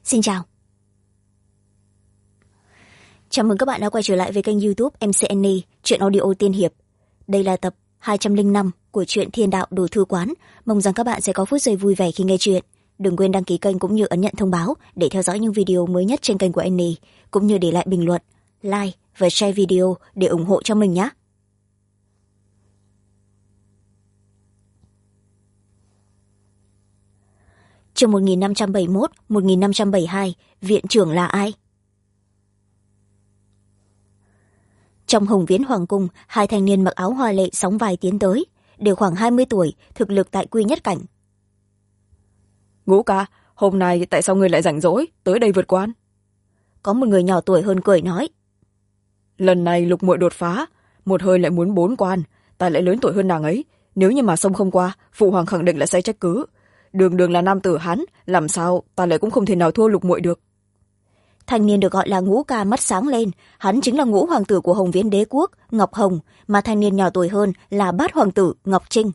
Xin chào. Chào mừng các bạn đã quay trở lại với kênh YouTube MCNE, truyện audio tiên hiệp. Đây là tập 205 của truyện Thiên Đạo Đồ Thư Quán. Mong rằng các bạn sẽ có phút giây vui vẻ khi nghe truyện. Đừng quên đăng ký kênh cũng như ấn nhận thông báo để theo dõi những video mới nhất trên kênh của Annie, cũng như để lại bình luận, like và share video để ủng hộ cho mình nhé. Chương 1571, 1572, viện trưởng là ai? Trong Hồng Viễn Hoàng cung, hai thanh niên mặc áo hoa lệ sóng vai tiến tới, đều khoảng 20 tuổi, thực lực tại quy nhất cảnh. Ngũ ca, hôm nay tại sao ngươi lại rảnh rỗi tới đây vượt quan? Có một người nhỏ tuổi hơn cười nói. Lần này Lục muội đột phá, một hơi lại muốn 4 quan, ta lại lớn tuổi hơn nàng ấy, nếu như mà xông không qua, phụ hoàng khẳng định là sẽ trách cứ. Đường đường là nam tử Hán, làm sao ta lại cũng không thể nào thua Lục muội được. Thanh niên được gọi là Ngũ ca mắt sáng lên, hắn chính là ngũ hoàng tử của Hồng Viễn đế quốc, Ngọc Hồng, mà thanh niên nhỏ tuổi hơn là bát hoàng tử Ngọc Trinh.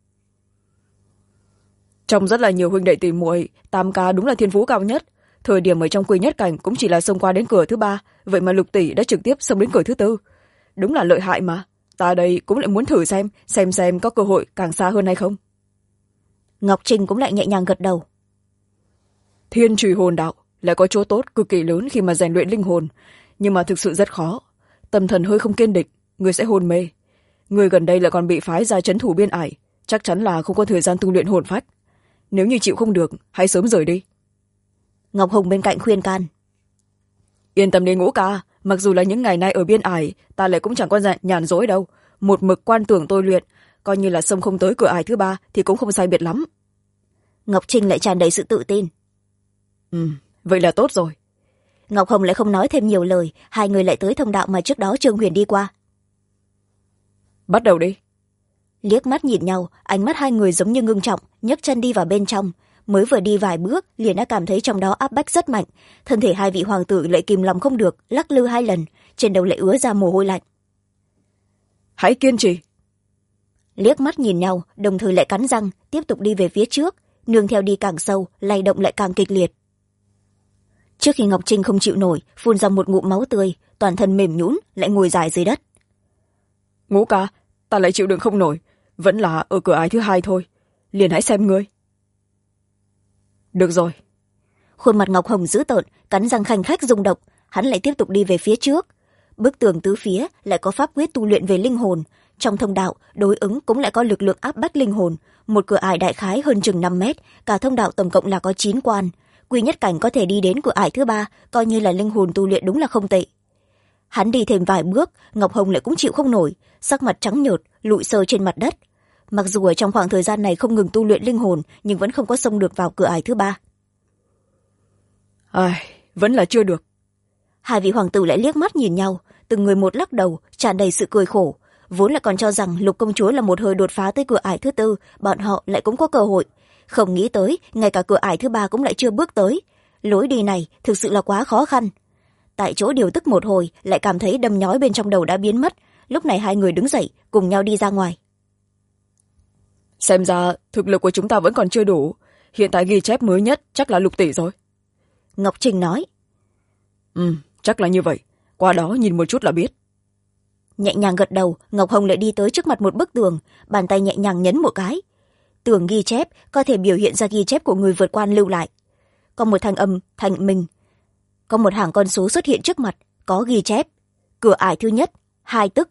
Trong rất là nhiều huynh đệ tỷ muội, Tam ca đúng là thiên phú cao nhất, thời điểm ở trong quy nhất cảnh cũng chỉ là xông qua đến cửa thứ 3, vậy mà Lục tỷ đã trực tiếp xông đến cửa thứ 4. Đúng là lợi hại mà, ta đây cũng lại muốn thử xem có cơ hội càng xa hơn hay không. Ngọc Trinh cũng lại nhẹ nhàng gật đầu. Thiên trùy hồn đạo lại có chỗ tốt cực kỳ lớn khi mà rèn luyện linh hồn, nhưng mà thực sự rất khó. Tâm thần hơi không kiên định, người sẽ hôn mê. Người gần đây lại còn bị phái ra trấn thủ biên ải, chắc chắn là không có thời gian tu luyện hồn phách. Nếu như chịu không được, hãy sớm rời đi. Ngọc Hồng bên cạnh khuyên can. Yên tâm đi Ngũ ca, mặc dù là những ngày nay ở biên ải, ta lại cũng chẳng có nhàn rỗi đâu. Một mực quan tưởng tôi luyện, coi như là xông không tới cửa ải thứ 3 thì cũng không sai biệt lắm. Ngọc Trinh lại tràn đầy sự tự tin. Vậy là tốt rồi. Ngọc Hồng lại không nói thêm nhiều lời, hai người lại tới thông đạo mà trước đó Trương Huyền đi qua. Bắt đầu đi. Liếc mắt nhìn nhau, ánh mắt hai người giống như ngưng trọng, nhấc chân đi vào bên trong. Mới vừa đi vài bước, liền đã cảm thấy trong đó áp bách rất mạnh. Thân thể hai vị hoàng tử lại kìm lòng không được, lắc lư 2 lần, trên đầu lại ứa ra mồ hôi lạnh. Hãy kiên trì. Liếc mắt nhìn nhau, đồng thời lại cắn răng, tiếp tục đi về phía trước, nương theo đi càng sâu, lay động lại càng kịch liệt. Trước khi Ngọc Trinh không chịu nổi, phun ra một ngụm máu tươi, toàn thân mềm nhũn, lại ngồi dài dưới đất. Ngũ ca, ta lại chịu đựng không nổi, vẫn là ở cửa ải thứ 2 thôi, liền hãy xem ngươi. Được rồi. Khuôn mặt Ngọc Hồng dữ tợn, cắn răng khanh khách rung động, hắn lại tiếp tục đi về phía trước. Bức tường tứ phía lại có pháp quyết tu luyện về linh hồn, trong thông đạo đối ứng cũng lại có lực lượng áp bách linh hồn, một cửa ải đại khái hơn chừng 5 mét, cả thông đạo tổng cộng là có 9 quan. Quy nhất cảnh có thể đi đến cửa ải thứ 3, coi như là linh hồn tu luyện đúng là không tệ. Hắn đi thêm vài bước, Ngọc Hồng lại cũng chịu không nổi, sắc mặt trắng nhợt, lụi sơ trên mặt đất. Mặc dù ở trong khoảng thời gian này không ngừng tu luyện linh hồn, nhưng vẫn không có xông được vào cửa ải thứ 3. Vẫn là chưa được. Hai vị hoàng tử lại liếc mắt nhìn nhau, từng người một lắc đầu, tràn đầy sự cười khổ. Vốn lại còn cho rằng Lục công chúa là một hơi đột phá tới cửa ải thứ 4, bọn họ lại cũng có cơ hội. Không nghĩ tới, ngay cả cửa ải thứ 3 cũng lại chưa bước tới. Lối đi này thực sự là quá khó khăn. Tại chỗ điều tức một hồi, lại cảm thấy đâm nhói bên trong đầu đã biến mất. Lúc này hai người đứng dậy, cùng nhau đi ra ngoài. Xem ra thực lực của chúng ta vẫn còn chưa đủ. Hiện tại ghi chép mới nhất chắc là Lục tỷ rồi. Ngọc Trinh nói. Chắc là như vậy. Qua đó nhìn một chút là biết. Nhẹ nhàng gật đầu, Ngọc Hồng lại đi tới trước mặt một bức tường, bàn tay nhẹ nhàng nhấn một cái. Tường ghi chép có thể biểu hiện ra ghi chép của người vượt quan lưu lại. Có một thanh âm, thanh minh. Có một hàng con số xuất hiện trước mặt, có ghi chép. Cửa ải thứ nhất, 2 tức.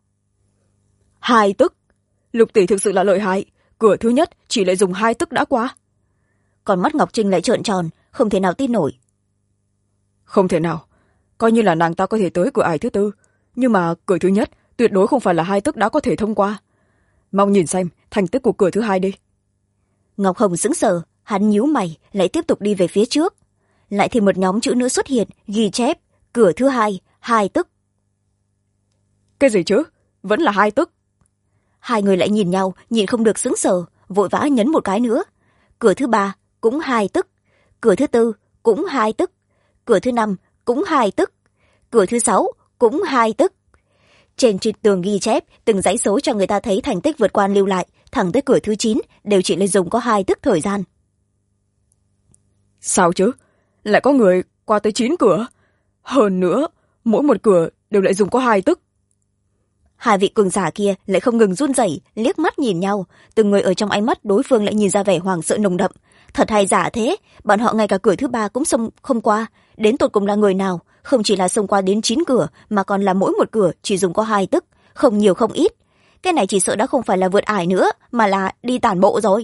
2 tức? Lục tỷ thực sự là lợi hại. Cửa thứ nhất chỉ lại dùng 2 tức đã qua. Còn mắt Ngọc Trinh lại trợn tròn, không thể nào tin nổi. Không thể nào. Coi như là nàng ta có thể tới cửa ải thứ 4, nhưng mà cửa thứ nhất tuyệt đối không phải là 2 tức đã có thể thông qua. Mong nhìn xem thành tích của cửa thứ 2 đi. Ngọc Hồng sững sờ, hắn nhíu mày, lại tiếp tục đi về phía trước. Lại thêm một nhóm chữ nữa xuất hiện, ghi chép cửa thứ 2, 2 tức. Cái gì chứ? Vẫn là 2 tức. Hai người lại nhìn nhau, nhìn không được sững sờ, vội vã nhấn một cái nữa. Cửa thứ 3 cũng 2 tức, cửa thứ 4 cũng 2 tức, cửa thứ 5 cũng 2 tức, cửa thứ 6 cũng 2 tức. Trên tường ghi chép từng dãy số cho người ta thấy thành tích vượt quan lưu lại, thẳng tới cửa thứ 9 đều chỉ lấy dùng có 2 tức thời gian. Sao chứ? lại có người qua tới 9 cửa. Hơn nữa, mỗi một cửa đều lại dùng có 2 tức. Hai vị cường giả kia lại không ngừng run rẩy, liếc mắt nhìn nhau, từng người ở trong ánh mắt đối phương lại nhìn ra vẻ hoảng sợ nồng đậm. Thật hay giả thế, bọn họ ngay cả cửa thứ 3 cũng xông không qua, đến tột cùng là người nào, không chỉ là xông qua đến 9 cửa mà còn là mỗi một cửa chỉ dùng có 2 tức, không nhiều không ít. Cái này chỉ sợ đã không phải là vượt ải nữa mà là đi tản bộ rồi.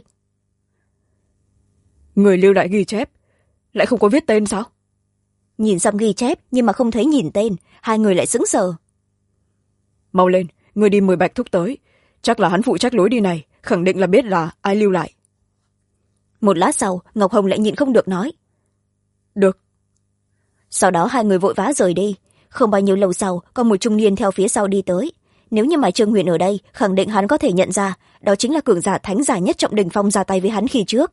Người lưu lại ghi chép lại không có viết tên sao? Nhìn xong ghi chép nhưng mà không thấy nhìn tên, hai người lại sững sờ. Mau lên, người đi mời Bạch Thúc tới, chắc là hắn phụ trách lối đi này, khẳng định là biết là ai lưu lại. Một lát sau, Ngọc Hồng lại nhịn không được nói. Được. Sau đó hai người vội vã rời đi. Không bao nhiêu lâu sau, có một trung niên theo phía sau đi tới. Nếu như mà Trương Huyền ở đây, khẳng định hắn có thể nhận ra, đó chính là cường giả thánh giả nhất Trọng Đỉnh Phong ra tay với hắn khi trước.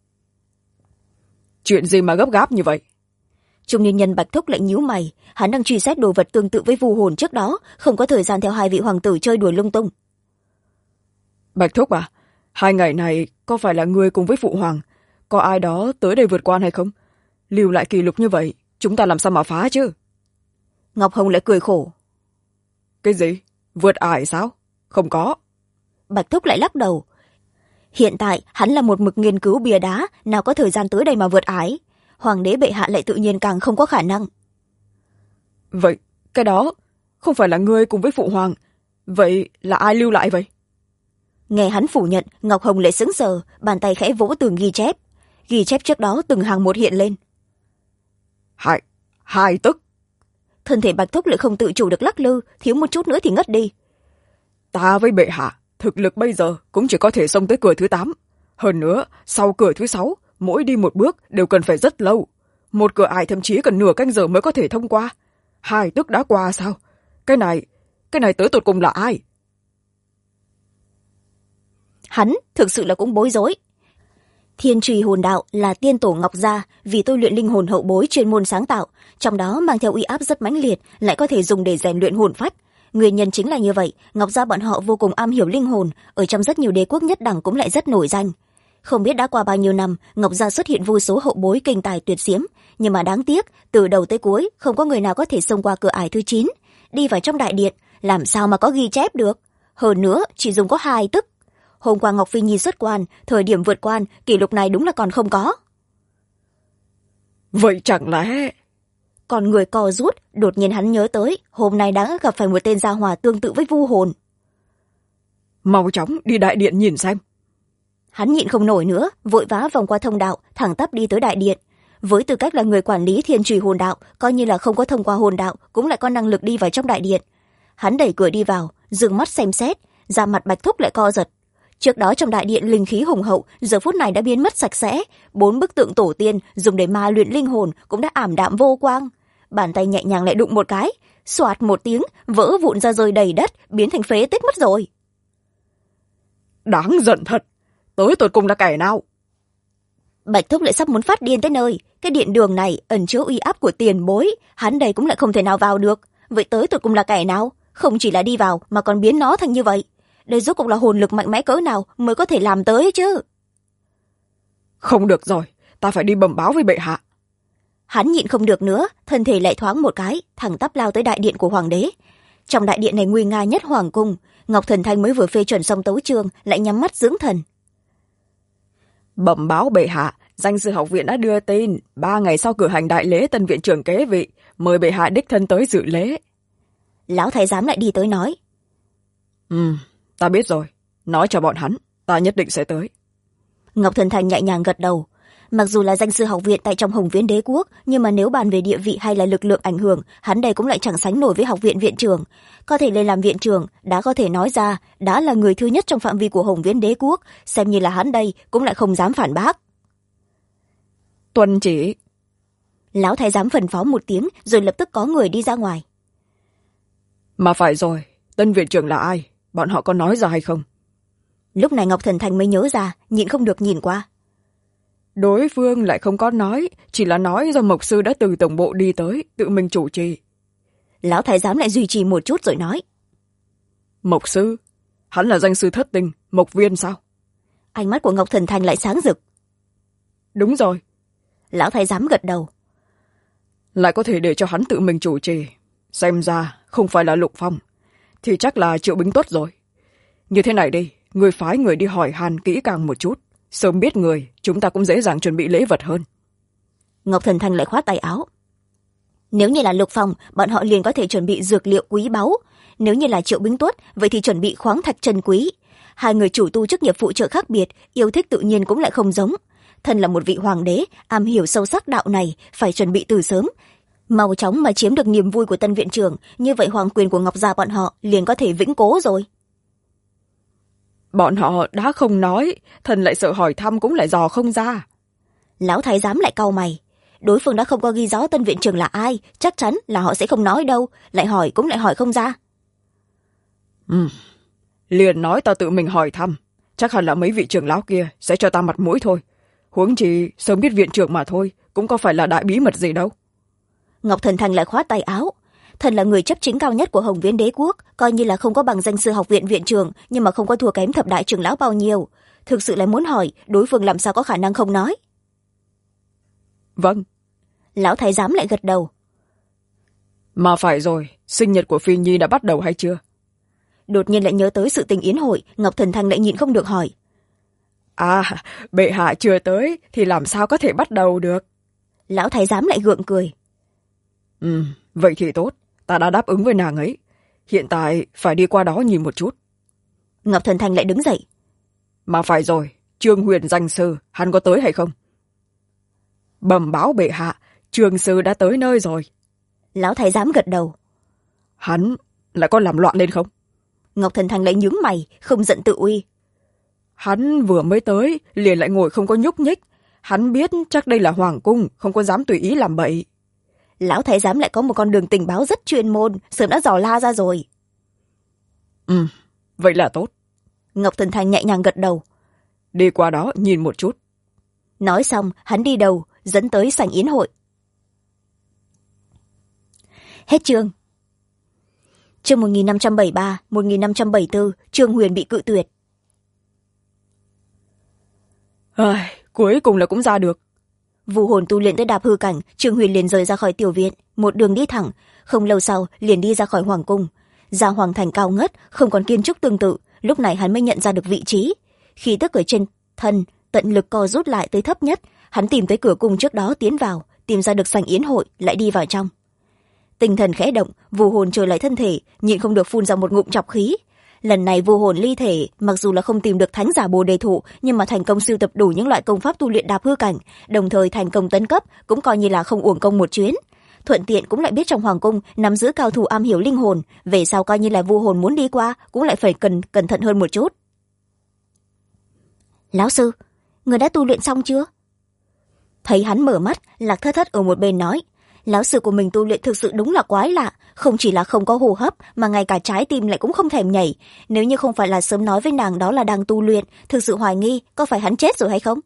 Chuyện gì mà gấp gáp như vậy? Trung niên nhân Bạch Thúc lại nhíu mày, hắn đang truy xét đồ vật tương tự với vu hồn trước đó, không có thời gian theo hai vị hoàng tử chơi đùa lung tung. Bạch Thúc à, 2 ngày này có phải là ngươi cùng với phụ hoàng, có ai đó tới đây vượt quan hay không? Lưu lại kỷ lục như vậy, chúng ta làm sao mà phá chứ? Ngọc Hồng lại cười khổ. Cái gì? Vượt ải sao? Không có. Bạch Thúc lại lắc đầu. Hiện tại hắn là một mực nghiên cứu bia đá, nào có thời gian tới đây mà vượt ải. Hoàng đế bệ hạ lại tự nhiên càng không có khả năng. Vậy cái đó không phải là ngươi cùng với phụ hoàng, vậy là ai lưu lại vậy? Nghe hắn phủ nhận, Ngọc Hồng lại sững sờ, bàn tay khẽ vỗ tường ghi chép. Ghi chép trước đó từng hàng một hiện lên. Hai tức. Thân thể Bạch Thúc lại không tự chủ được lắc lư, thiếu một chút nữa thì ngất đi. Ta với bệ hạ, thực lực bây giờ cũng chỉ có thể xông tới cửa thứ 8. Hơn nữa, sau cửa thứ 6, mỗi đi một bước đều cần phải rất lâu. Một cửa ải thậm chí cần nửa canh giờ mới có thể thông qua. 2 tức đã qua sao? Cái này tới tột cùng là ai? Hắn thực sự là cũng bối rối. Thiên Trùy Hồn Đạo là tiên tổ Ngọc Gia vì tôi luyện linh hồn hậu bối chuyên môn sáng tạo, trong đó mang theo uy áp rất mãnh liệt, lại có thể dùng để rèn luyện hồn phách. Nguyên nhân chính là như vậy, Ngọc Gia bọn họ vô cùng am hiểu linh hồn, ở trong rất nhiều đế quốc nhất đẳng cũng lại rất nổi danh. Không biết đã qua bao nhiêu năm, Ngọc Gia xuất hiện vô số hậu bối kinh tài tuyệt diễm, nhưng mà đáng tiếc, từ đầu tới cuối không có người nào có thể xông qua cửa ải thứ 9, đi vào trong đại điện, làm sao mà có ghi chép được? Hơn nữa, chỉ dùng có 2 tức. Hôm qua Ngọc Phi Nhi xuất quan, thời điểm vượt quan, kỷ lục này đúng là còn không có. Vậy chẳng lẽ... Còn người co rút, đột nhiên hắn nhớ tới, hôm nay đã gặp phải một tên gia hỏa tương tự với vu hồn. Mau chóng đi đại điện nhìn xem. Hắn nhịn không nổi nữa, vội vã vòng qua thông đạo, thẳng tắp đi tới đại điện. Với tư cách là người quản lý Thiên Trùy Hồn Đạo, coi như là không có thông qua hồn đạo, cũng lại có năng lực đi vào trong đại điện. Hắn đẩy cửa đi vào, dừng mắt xem xét, da mặt Bạch Thúc lại co giật. Trước đó trong đại điện linh khí hùng hậu, giờ phút này đã biến mất sạch sẽ, 4 bức tượng tổ tiên dùng để ma luyện linh hồn cũng đã ảm đạm vô quang. Bàn tay nhẹ nhàng lại đụng một cái, xoạt một tiếng, vỡ vụn ra rơi đầy đất, biến thành phế tích mất rồi. Đáng giận thật, tới tột cùng là kẻ nào? Bạch Thúc lại sắp muốn phát điên tới nơi, cái điện đường này ẩn chứa uy áp của tiền bối, hắn đây cũng lại không thể nào vào được. Vậy tới tột cùng là kẻ nào? Không chỉ là đi vào mà còn biến nó thành như vậy. Đây rốt cuộc là hồn lực mạnh mẽ cỡ nào mới có thể làm tới chứ? Không được rồi, ta phải đi bẩm báo với bệ hạ. Hắn nhịn không được nữa, thân thể lại thoáng một cái, thẳng tắp lao tới đại điện của hoàng đế. Trong đại điện này nguy nga nhất hoàng cung, Ngọc Thần Thanh mới vừa phê chuẩn xong tấu chương, lại nhắm mắt dưỡng thần. Bẩm báo bệ hạ, danh sư học viện đã đưa tin, 3 ngày sau cử hành đại lễ tân viện trưởng kế vị, mời bệ hạ đích thân tới dự lễ. Lão thái giám lại đi tới nói. Ta biết rồi, nói cho bọn hắn, ta nhất định sẽ tới. Ngọc Thần Thanh nhẹ nhàng gật đầu. Mặc dù là danh sư học viện tại trong Hồng Viễn đế quốc, nhưng mà nếu bàn về địa vị hay là lực lượng ảnh hưởng, hắn đây cũng lại chẳng sánh nổi với học viện viện trưởng. Có thể lên làm viện trưởng, đã có thể nói ra, đã là người thứ nhất trong phạm vi của Hồng Viễn đế quốc, xem như là hắn đây cũng lại không dám phản bác. Tuân chỉ. Lão thái giám phân phó một tiếng, rồi lập tức có người đi ra ngoài. Mà phải rồi, tân viện trưởng là ai? Bọn họ có nói ra hay không? Lúc này Ngọc Thần Thanh mới nhớ ra, nhịn không được nhìn qua. Đối phương lại không có nói, chỉ là nói do Mộc sư đã từ tổng bộ đi tới, tự mình chủ trì. Lão thái giám lại duy trì một chút rồi nói. Mộc sư? Hắn là danh sư thất tình, Mộc Viên sao? Ánh mắt của Ngọc Thần Thanh lại sáng rực. Đúng rồi. Lão thái giám gật đầu. lại có thể để cho hắn tự mình chủ trì. Xem ra không phải là Lục Phong, thì chắc là Triệu Bính Tuất rồi. Như thế này đi, người phái người đi hỏi han kỹ càng một chút, sớm biết người, chúng ta cũng dễ dàng chuẩn bị lễ vật hơn. Ngọc Thần Thanh lại khoát tay áo. Nếu như là Lục Phong, bọn họ liền có thể chuẩn bị dược liệu quý báu. Nếu như là Triệu Bính Tuất, vậy thì chuẩn bị khoáng thạch trân quý. Hai người chủ tu chức nghiệp phụ trợ khác biệt, yêu thích tự nhiên cũng lại không giống. Thân là một vị hoàng đế, am hiểu sâu sắc đạo này, phải chuẩn bị từ sớm. Mau chóng mà chiếm được niềm vui của tân viện trưởng, như vậy hoàng quyền của Ngọc gia bọn họ liền có thể vĩnh cố rồi. Bọn họ đã không nói, thần lại sợ hỏi thăm cũng lại dò không ra. Lão thái giám lại cau mày. Đối phương đã không có ghi rõ tân viện trưởng là ai, chắc chắn là họ sẽ không nói đâu, lại hỏi cũng lại hỏi không ra. Liền nói ta tự mình hỏi thăm, chắc hẳn là mấy vị trưởng lão kia sẽ cho ta mặt mũi thôi. Huống chi sớm biết viện trưởng mà thôi, cũng có phải là đại bí mật gì đâu. Ngọc Thần Thành lại khoát tay áo. Thần là người chấp chính cao nhất của Hồng Viễn đế quốc, coi như là không có bằng danh sư học viện viện trưởng, nhưng mà không có thua kém thập đại trưởng lão bao nhiêu. Thực sự lại muốn hỏi, đối phương làm sao có khả năng không nói. Vâng. Lão thái giám lại gật đầu. Mà phải rồi, sinh nhật của Phi Nhi đã bắt đầu hay chưa? Đột nhiên lại nhớ tới sự tình yến hội, Ngọc Thần Thanh lại nhịn không được hỏi. À, bệ hạ chưa tới thì làm sao có thể bắt đầu được? Lão thái giám lại gượng cười. Vậy thì tốt, ta đã đáp ứng với nàng ấy. Hiện tại phải đi qua đó nhìn một chút. Ngọc Thần Thanh lại đứng dậy. Mà phải rồi, Trương Huyền danh sư, hắn có tới hay không? Bẩm báo bệ hạ, Trương sư đã tới nơi rồi. Lão thái giám gật đầu. Hắn lại có làm loạn lên không? Ngọc Thần Thanh lại nhướng mày, không giận tự uy. Hắn vừa mới tới, liền lại ngồi không có nhúc nhích. Hắn biết chắc đây là hoàng cung, không có dám tùy ý làm bậy. Lão thái giám lại có một con đường tình báo rất chuyên môn, sớm đã dò la ra rồi. Vậy là tốt. Ngọc Thần Thanh nhẹ nhàng gật đầu. Đi qua đó nhìn một chút. Nói xong, hắn đi đầu, dẫn tới sảnh yến hội. Hết chương. Chương 1573, 1574, Trương Huyền bị cự tuyệt. Cuối cùng là cũng ra được. Vu hồn tu luyện tới đạp hư cảnh, Trương Huyền liền rời ra khỏi tiểu viện, một đường đi thẳng, không lâu sau liền đi ra khỏi hoàng cung. Ra hoàng thành cao ngất, không còn kiến trúc tương tự, lúc này hắn mới nhận ra được vị trí. Khí tức ở trên thân tận lực co rút lại tới thấp nhất, hắn tìm tới cửa cung trước đó tiến vào, tìm ra được sảnh yến hội, lại đi vào trong. Tinh thần khẽ động, vu hồn trở lại thân thể, nhịn không được phun ra một ngụm trọc khí. Lần này vu hồn ly thể, mặc dù là không tìm được thánh giả bồ đề thụ, nhưng mà thành công sưu tập đủ những loại công pháp tu luyện đạp hư cảnh, đồng thời thành công tấn cấp, cũng coi như là không uổng công một chuyến. Thuận tiện cũng lại biết trong hoàng cung nắm giữ cao thủ am hiểu linh hồn, về sau coi như là vu hồn muốn đi qua cũng lại phải cẩn thận hơn một chút. Lão sư, người đã tu luyện xong chưa? Thấy hắn mở mắt, Lạc Thất Thất ở một bên nói. Lão sư của mình tu luyện thực sự đúng là quái lạ, không chỉ là không có hô hấp mà ngay cả trái tim lại cũng không thèm nhảy. Nếu như không phải là sớm nói với nàng đó là đang tu luyện, thực sự hoài nghi có phải hắn chết rồi hay không.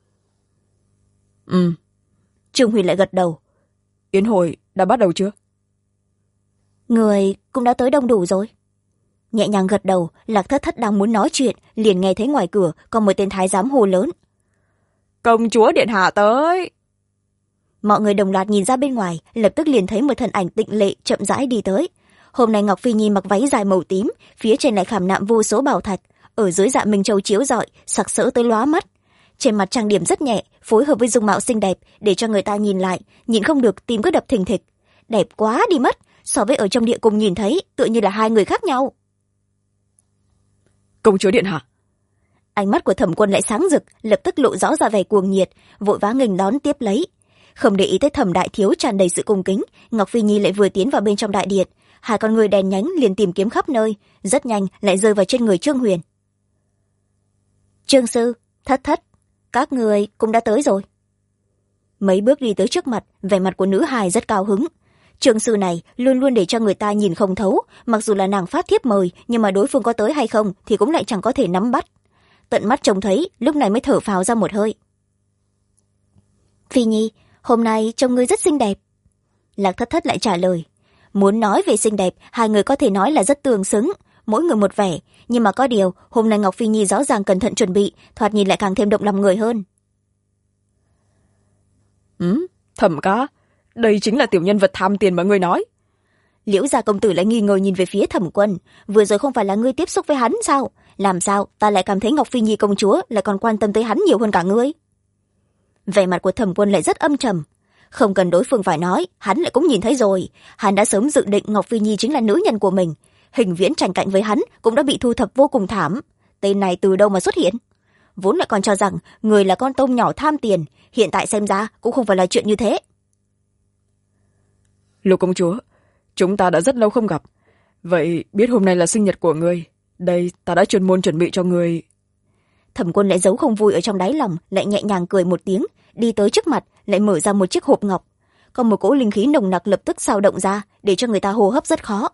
Trương Huyền lại gật đầu. Yến hội đã bắt đầu chưa? Người cũng đã tới đông đủ rồi. Nhẹ nhàng gật đầu, Lạc Thất Thất đang muốn nói chuyện, liền nghe thấy ngoài cửa có một tên thái giám hô lớn. Công chúa điện hạ tới. Mọi người đồng loạt nhìn ra bên ngoài, lập tức liền thấy một thân ảnh tịnh lệ chậm rãi đi tới. Hôm nay Ngọc Phi Nhi mặc váy dài màu tím, phía trên lại khảm nạm vô số bảo thạch, ở dưới dạ minh châu chiếu rọi, sặc sỡ tới lóa mắt. Trên mặt trang điểm rất nhẹ, phối hợp với dung mạo xinh đẹp, để cho người ta nhìn lại, nhìn không được tim cứ đập thình thịch. Đẹp quá đi mất, so với ở trong địa cung nhìn thấy, tựa như là hai người khác nhau. Công chúa điện hạ. Ánh mắt của Thẩm Quân lại sáng rực, lập tức lộ rõ ra vẻ cuồng nhiệt, vội vã nghênh đón tiếp lấy. Không để ý tới Thẩm đại thiếu tràn đầy sự cung kính, Ngọc Phi Nhi lại vừa tiến vào bên trong đại điện, hai con người đèn nhánh liền tìm kiếm khắp nơi, rất nhanh lại rơi vào trên người Trương Huyền. Trương sư, Thất Thất, các người cũng đã tới rồi. Mấy bước đi tới trước mặt, vẻ mặt của nữ hài rất cao hứng. Trương sư này luôn luôn để cho người ta nhìn không thấu, mặc dù là nàng phát thiếp mời, nhưng mà đối phương có tới hay không thì cũng lại chẳng có thể nắm bắt. Tận mắt trông thấy, lúc này mới thở phào ra một hơi. Phi Nhi, hôm nay trông ngươi rất xinh đẹp. Lạc Thất Thất lại trả lời. Muốn nói về xinh đẹp, hai người có thể nói là rất tương xứng, mỗi người một vẻ, nhưng mà có điều, hôm nay Ngọc Phi Nhi rõ ràng cẩn thận chuẩn bị, thoạt nhìn lại càng thêm động lòng người hơn. Thẩm ca, đây chính là tiểu nhân vật tham tiền mà ngươi nói. Liễu gia công tử lại nghi ngờ nhìn về phía Thẩm Quân. Vừa rồi không phải là ngươi tiếp xúc với hắn sao? Làm sao ta lại cảm thấy Ngọc Phi Nhi công chúa lại còn quan tâm tới hắn nhiều hơn cả ngươi? Vẻ mặt của Thẩm Quân lại rất âm trầm. Không cần đối phương phải nói, hắn lại cũng nhìn thấy rồi. Hắn đã sớm dự định Ngọc Phi Nhi chính là nữ nhân của mình. Hình Viễn tranh cạnh với hắn cũng đã bị thu thập vô cùng thảm. Tên này từ đâu mà xuất hiện? Vốn lại còn cho rằng người là con tôm nhỏ tham tiền, hiện tại xem ra cũng không phải là chuyện như thế. Lục công chúa, chúng ta đã rất lâu không gặp. Vậy biết hôm nay là sinh nhật của ngươi, đây ta đã chuyên môn chuẩn bị cho ngươi. Thẩm Quân lại giấu không vui ở trong đáy lòng, lại nhẹ nhàng cười một tiếng, đi tới trước mặt, lại mở ra một chiếc hộp ngọc. Còn một cỗ linh khí nồng nặc lập tức xao động ra, để cho người ta hô hấp rất khó.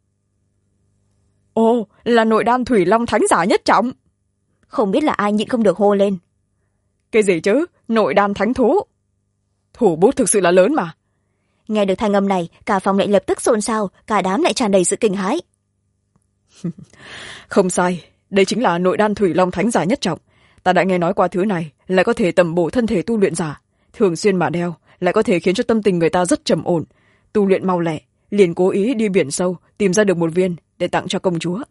Ồ, là nội đan thủy long thánh giả nhất trọng. Không biết là ai nhịn không được hô lên. Cái gì chứ, nội đan thánh thú. Thủ bút thực sự là lớn mà. Nghe được thanh âm này, cả phòng lại lập tức xôn xao, cả đám lại tràn đầy sự kinh hãi. Không sai, đây chính là nội đan thủy long thánh giả nhất trọng. Ta đã nghe nói qua thứ này, lại có thể tầm bổ thân thể tu luyện giả. Thường xuyên mà đeo, lại có thể khiến cho tâm tình người ta rất trầm ổn. Tu luyện mau lẹ, liền cố ý đi biển sâu, tìm ra được một viên để tặng cho công chúa.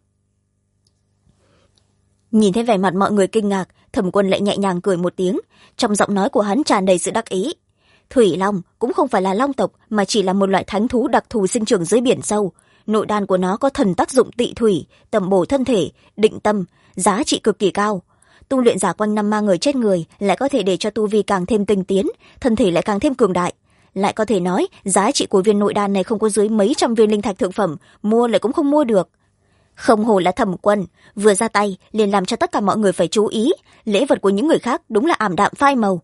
Nhìn thấy vẻ mặt mọi người kinh ngạc, Thẩm Quân lại nhẹ nhàng cười một tiếng, trong giọng nói của hắn tràn đầy sự đắc ý. Thủy long cũng không phải là long tộc, mà chỉ là một loại thánh thú đặc thù sinh trưởng dưới biển sâu. Nội đan của nó có thần tác dụng tị thủy, tầm bổ thân thể, định tâm, giá trị cực kỳ cao. Tu luyện giả quanh năm mang người chết người lại có thể để cho tu vi càng thêm tinh tiến, thân thể lại càng thêm cường đại. Lại có thể nói giá trị của viên nội đan này không có dưới mấy trăm viên linh thạch thượng phẩm, mua lại cũng không mua được. Không hổ là Thẩm Quân, vừa ra tay liền làm cho tất cả mọi người phải chú ý, lễ vật của những người khác đúng là ảm đạm phai màu.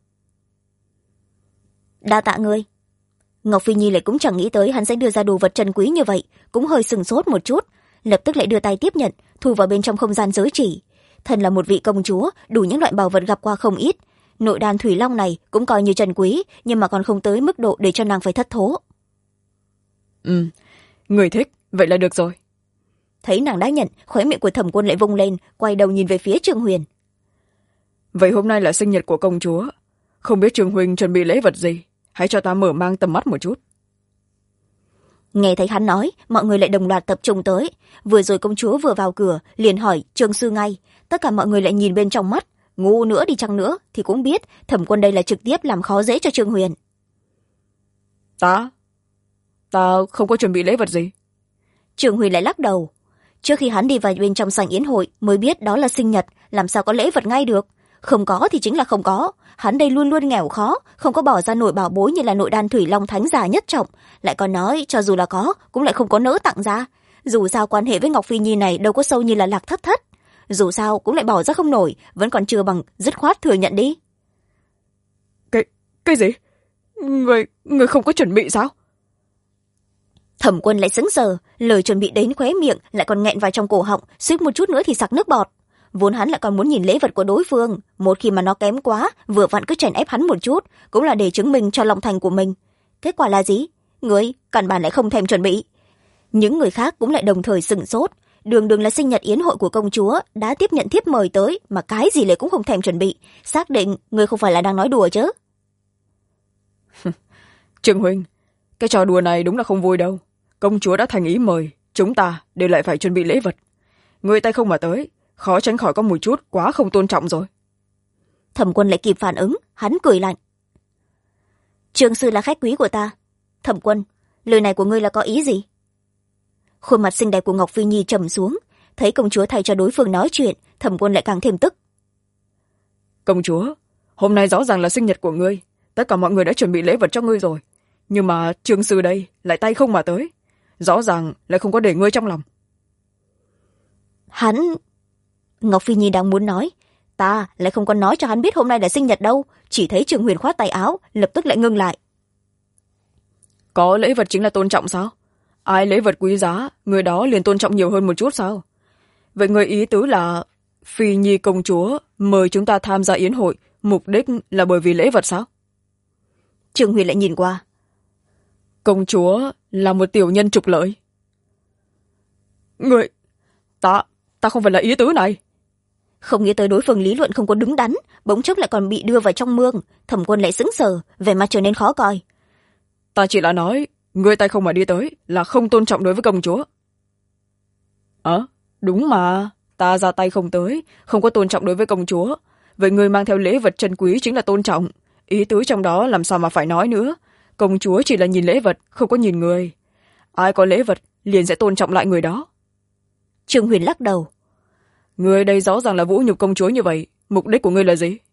Đa tạ ngươi. Ngọc Phi Nhi lại cũng chẳng nghĩ tới hắn sẽ đưa ra đồ vật trân quý như vậy, cũng hơi sừng sốt một chút, lập tức lại đưa tay tiếp nhận, thu vào bên trong không gian giới chỉ. Thân là một vị công chúa, đủ những loại bảo vật gặp qua không ít. Nội đan thủy long này cũng coi như trân quý, nhưng mà còn không tới mức độ để cho nàng phải thất thố. Người thích, vậy là được rồi. Thấy nàng đã nhận, khóe miệng của Thẩm Quân lại vung lên, quay đầu nhìn về phía Trương Huyền. Vậy hôm nay là sinh nhật của công chúa, không biết Trương huynh chuẩn bị lễ vật gì, hãy cho ta mở mang tầm mắt một chút. Nghe thấy hắn nói, mọi người lại đồng loạt tập trung tới. Vừa rồi công chúa vừa vào cửa, liền hỏi Trương sư ngay. Tất cả mọi người lại nhìn bên trong mắt. Ngu nữa đi chăng nữa thì cũng biết Thẩm Quân đây là trực tiếp làm khó dễ cho Trương Huyền. Ta không có chuẩn bị lễ vật gì. Trương Huyền lại lắc đầu. Trước khi hắn đi vào bên trong sảnh yến hội mới biết đó là sinh nhật, làm sao có lễ vật ngay được. Không có thì chính là không có. Hắn đây luôn luôn nghèo khó, không có bỏ ra nổi bảo bối như là nội đan thủy long thánh giả nhất trọng, lại còn nói cho dù là có cũng lại không có nỡ tặng ra. Dù sao quan hệ với Ngọc Phi Nhi này đâu có sâu như là Lạc Thất Thất, dù sao cũng lại bỏ ra không nổi, vẫn còn chưa bằng dứt khoát thừa nhận đi. Cái gì? Người không có chuẩn bị sao? Thẩm Quân lại sững sờ, lời chuẩn bị đến khóe miệng lại còn nghẹn vào trong cổ họng, suýt một chút nữa thì sặc nước bọt. Vốn hắn lại còn muốn nhìn lễ vật của đối phương, một khi mà nó kém quá, vừa vặn cứ chèn ép hắn một chút, cũng là để chứng minh cho lòng thành của mình. Kết quả là gì? Người căn bản lại không thèm chuẩn bị. Những người khác cũng lại đồng thời sửng sốt. Đường đường là sinh nhật yến hội của công chúa, đã tiếp nhận thiếp mời tới mà cái gì lại cũng không thèm chuẩn bị. Xác định người không phải là đang nói đùa chứ? Trương huynh, cái trò đùa này đúng là không vui đâu. Công chúa đã thành ý mời, chúng ta đều lại phải chuẩn bị lễ vật. Người tay không mà tới, khó tránh khỏi có một chút quá không tôn trọng rồi. Thẩm Quân lại kịp phản ứng, hắn cười lạnh. Trương sư là khách quý của ta. Thẩm Quân, lời này của ngươi là có ý gì? Khuôn mặt xinh đẹp của Ngọc Phi Nhi trầm xuống, thấy công chúa thay cho đối phương nói chuyện, Thẩm Quân lại càng thêm tức. Công chúa, hôm nay rõ ràng là sinh nhật của ngươi, tất cả mọi người đã chuẩn bị lễ vật cho ngươi rồi, nhưng mà Trương sư đây lại tay không mà tới, rõ ràng lại không có để ngươi trong lòng. Hắn... Ngọc Phi Nhi đang muốn nói, ta lại không có nói cho hắn biết hôm nay là sinh nhật đâu, chỉ thấy Trương Huyền khoát tay áo, lập tức lại ngưng lại. Có lễ vật chính là tôn trọng sao? Ai lễ vật quý giá, người đó liền tôn trọng nhiều hơn một chút sao? Vậy người ý tứ là Phi Nhi công chúa mời chúng ta tham gia yến hội, mục đích là bởi vì lễ vật sao? Trương Huyền lại nhìn qua. Công chúa là một tiểu nhân trục lợi. Người... Ta không phải là ý tứ này. Không nghĩ tới đối phương lý luận không có đứng đắn, bỗng chốc lại còn bị đưa vào trong mương. Thẩm Quân lại sững sờ, vẻ mặt trở nên khó coi. ta chỉ là nói ngươi tay không mà đi tới là không tôn trọng đối với công chúa. Đúng mà, ta ra tay không tới không có tôn trọng đối với công chúa, vậy ngươi mang theo lễ vật trân quý chính là tôn trọng. Ý tứ trong đó làm sao mà phải nói nữa. Công chúa chỉ là nhìn lễ vật, không có nhìn người. Ai có lễ vật liền sẽ tôn trọng lại người đó. Trương Huyền lắc đầu. Ngươi đây rõ ràng là vũ nhục công chúa như vậy, mục đích của ngươi là gì?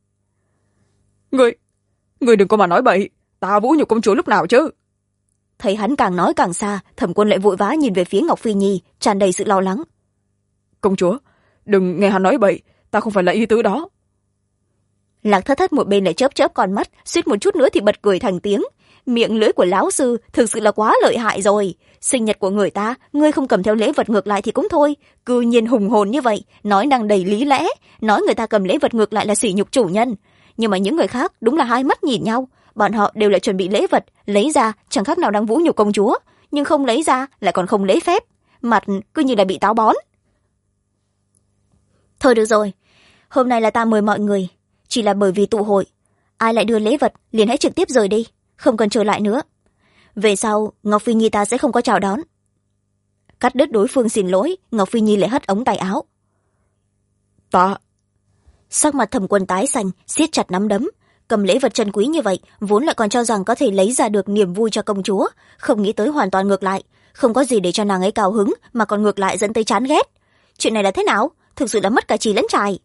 Ngươi đừng có mà nói bậy, ta vũ nhục công chúa lúc nào chứ? Thấy hắn càng nói càng xa, Thẩm Quân lại vội vã nhìn về phía Ngọc Phi Nhi, tràn đầy sự lo lắng. Công chúa, đừng nghe hắn nói bậy, ta không phải là ý tứ đó. Lạc Thất Thất một bên lại chớp chớp con mắt, suýt một chút nữa thì bật cười thành tiếng. Miệng lưỡi của lão sư thực sự là quá lợi hại rồi. Sinh nhật của người ta, ngươi không cầm theo lễ vật ngược lại thì cũng thôi, cư nhiên hùng hồn như vậy, nói năng đầy lý lẽ, nói người ta cầm lễ vật ngược lại là sỉ nhục chủ nhân. Nhưng mà những người khác đúng là hai mắt nhìn nhau, bọn họ đều lại chuẩn bị lễ vật, lấy ra chẳng khác nào đang vũ nhục công chúa, nhưng không lấy ra lại còn không lễ phép, mặt cứ như là bị táo bón. Thôi được rồi, hôm nay là ta mời mọi người, chỉ là bởi vì tụ hội, ai lại đưa lễ vật liền hãy trực tiếp rời đi, không cần trở lại nữa. Về sau Ngọc Phi Nhi ta sẽ không có chào đón. Cắt đứt đối phương xin lỗi, Ngọc Phi Nhi lại hất ống tay áo. Sắc mặt Thẩm Quân tái xanh, siết chặt nắm đấm. Cầm lễ vật trân quý như vậy, vốn lại còn cho rằng có thể lấy ra được niềm vui cho công chúa, không nghĩ tới hoàn toàn ngược lại, không có gì để cho nàng ấy cao hứng mà còn ngược lại dẫn tới chán ghét. Chuyện này là thế nào? Thực sự là mất cả trì lẫn trài.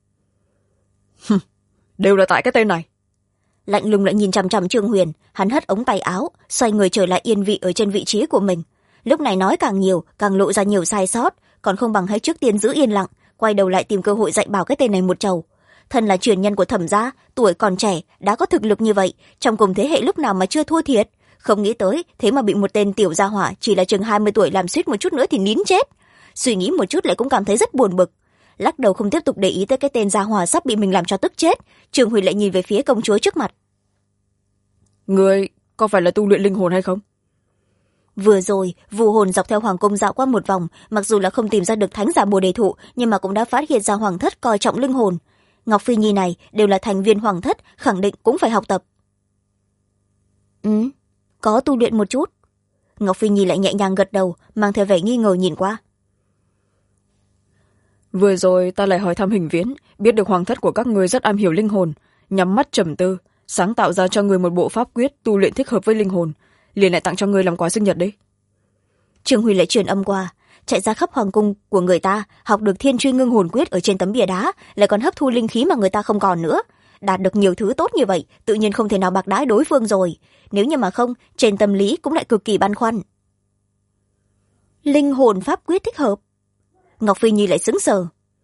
Đều là tại cái tên này. Lạnh lùng lại nhìn chằm chằm Trương Huyền, hắn hất ống tay áo, xoay người trở lại yên vị ở trên vị trí của mình. Lúc này nói càng nhiều, càng lộ ra nhiều sai sót, còn không bằng hãy trước tiên giữ yên lặng, quay đầu lại tìm cơ hội dạy bảo cái tên này một trầu. Thân là truyền nhân của Thẩm gia, tuổi còn trẻ đã có thực lực như vậy, trong cùng thế hệ lúc nào mà chưa thua thiệt, không nghĩ tới thế mà bị một tên tiểu gia hỏa chỉ là chừng 20 tuổi làm suýt một chút nữa thì nín chết. Suy nghĩ một chút lại cũng cảm thấy rất buồn bực, lắc đầu không tiếp tục để ý tới cái tên gia hỏa sắp bị mình làm cho tức chết. Trương Huy lại nhìn về phía công chúa trước mặt. Người có phải là tu luyện linh hồn hay không? Vừa rồi vu hồn dọc theo hoàng cung dạo qua một vòng, mặc dù là không tìm ra được thánh giả bồ đề thụ, nhưng mà cũng đã phát hiện ra hoàng thất coi trọng linh hồn. Ngọc Phi Nhi này đều là thành viên hoàng thất, khẳng định cũng phải học tập. Có tu luyện một chút. Ngọc Phi Nhi lại nhẹ nhàng gật đầu, mang theo vẻ nghi ngờ nhìn qua. Vừa rồi ta lại hỏi thăm Hình Viễn, biết được hoàng thất của các ngươi rất am hiểu linh hồn, nhắm mắt trầm tư, sáng tạo ra cho người một bộ pháp quyết tu luyện thích hợp với linh hồn, liền lại tặng cho ngươi làm quà sinh nhật đấy. Trương Huy lại truyền âm qua, chạy ra khắp hoàng cung của người ta, học được thiên truy ngưng hồn quyết ở trên tấm bìa đá, lại còn hấp thu linh khí mà người ta không còn nữa. Đạt được nhiều thứ tốt như vậy, tự nhiên không thể nào bạc đãi đối phương rồi. Nếu như mà không, trên tâm lý cũng lại cực kỳ băn khoăn. Linh hồn pháp quyết thích hợp. Ngọc Phi Nhi lại sững sờ.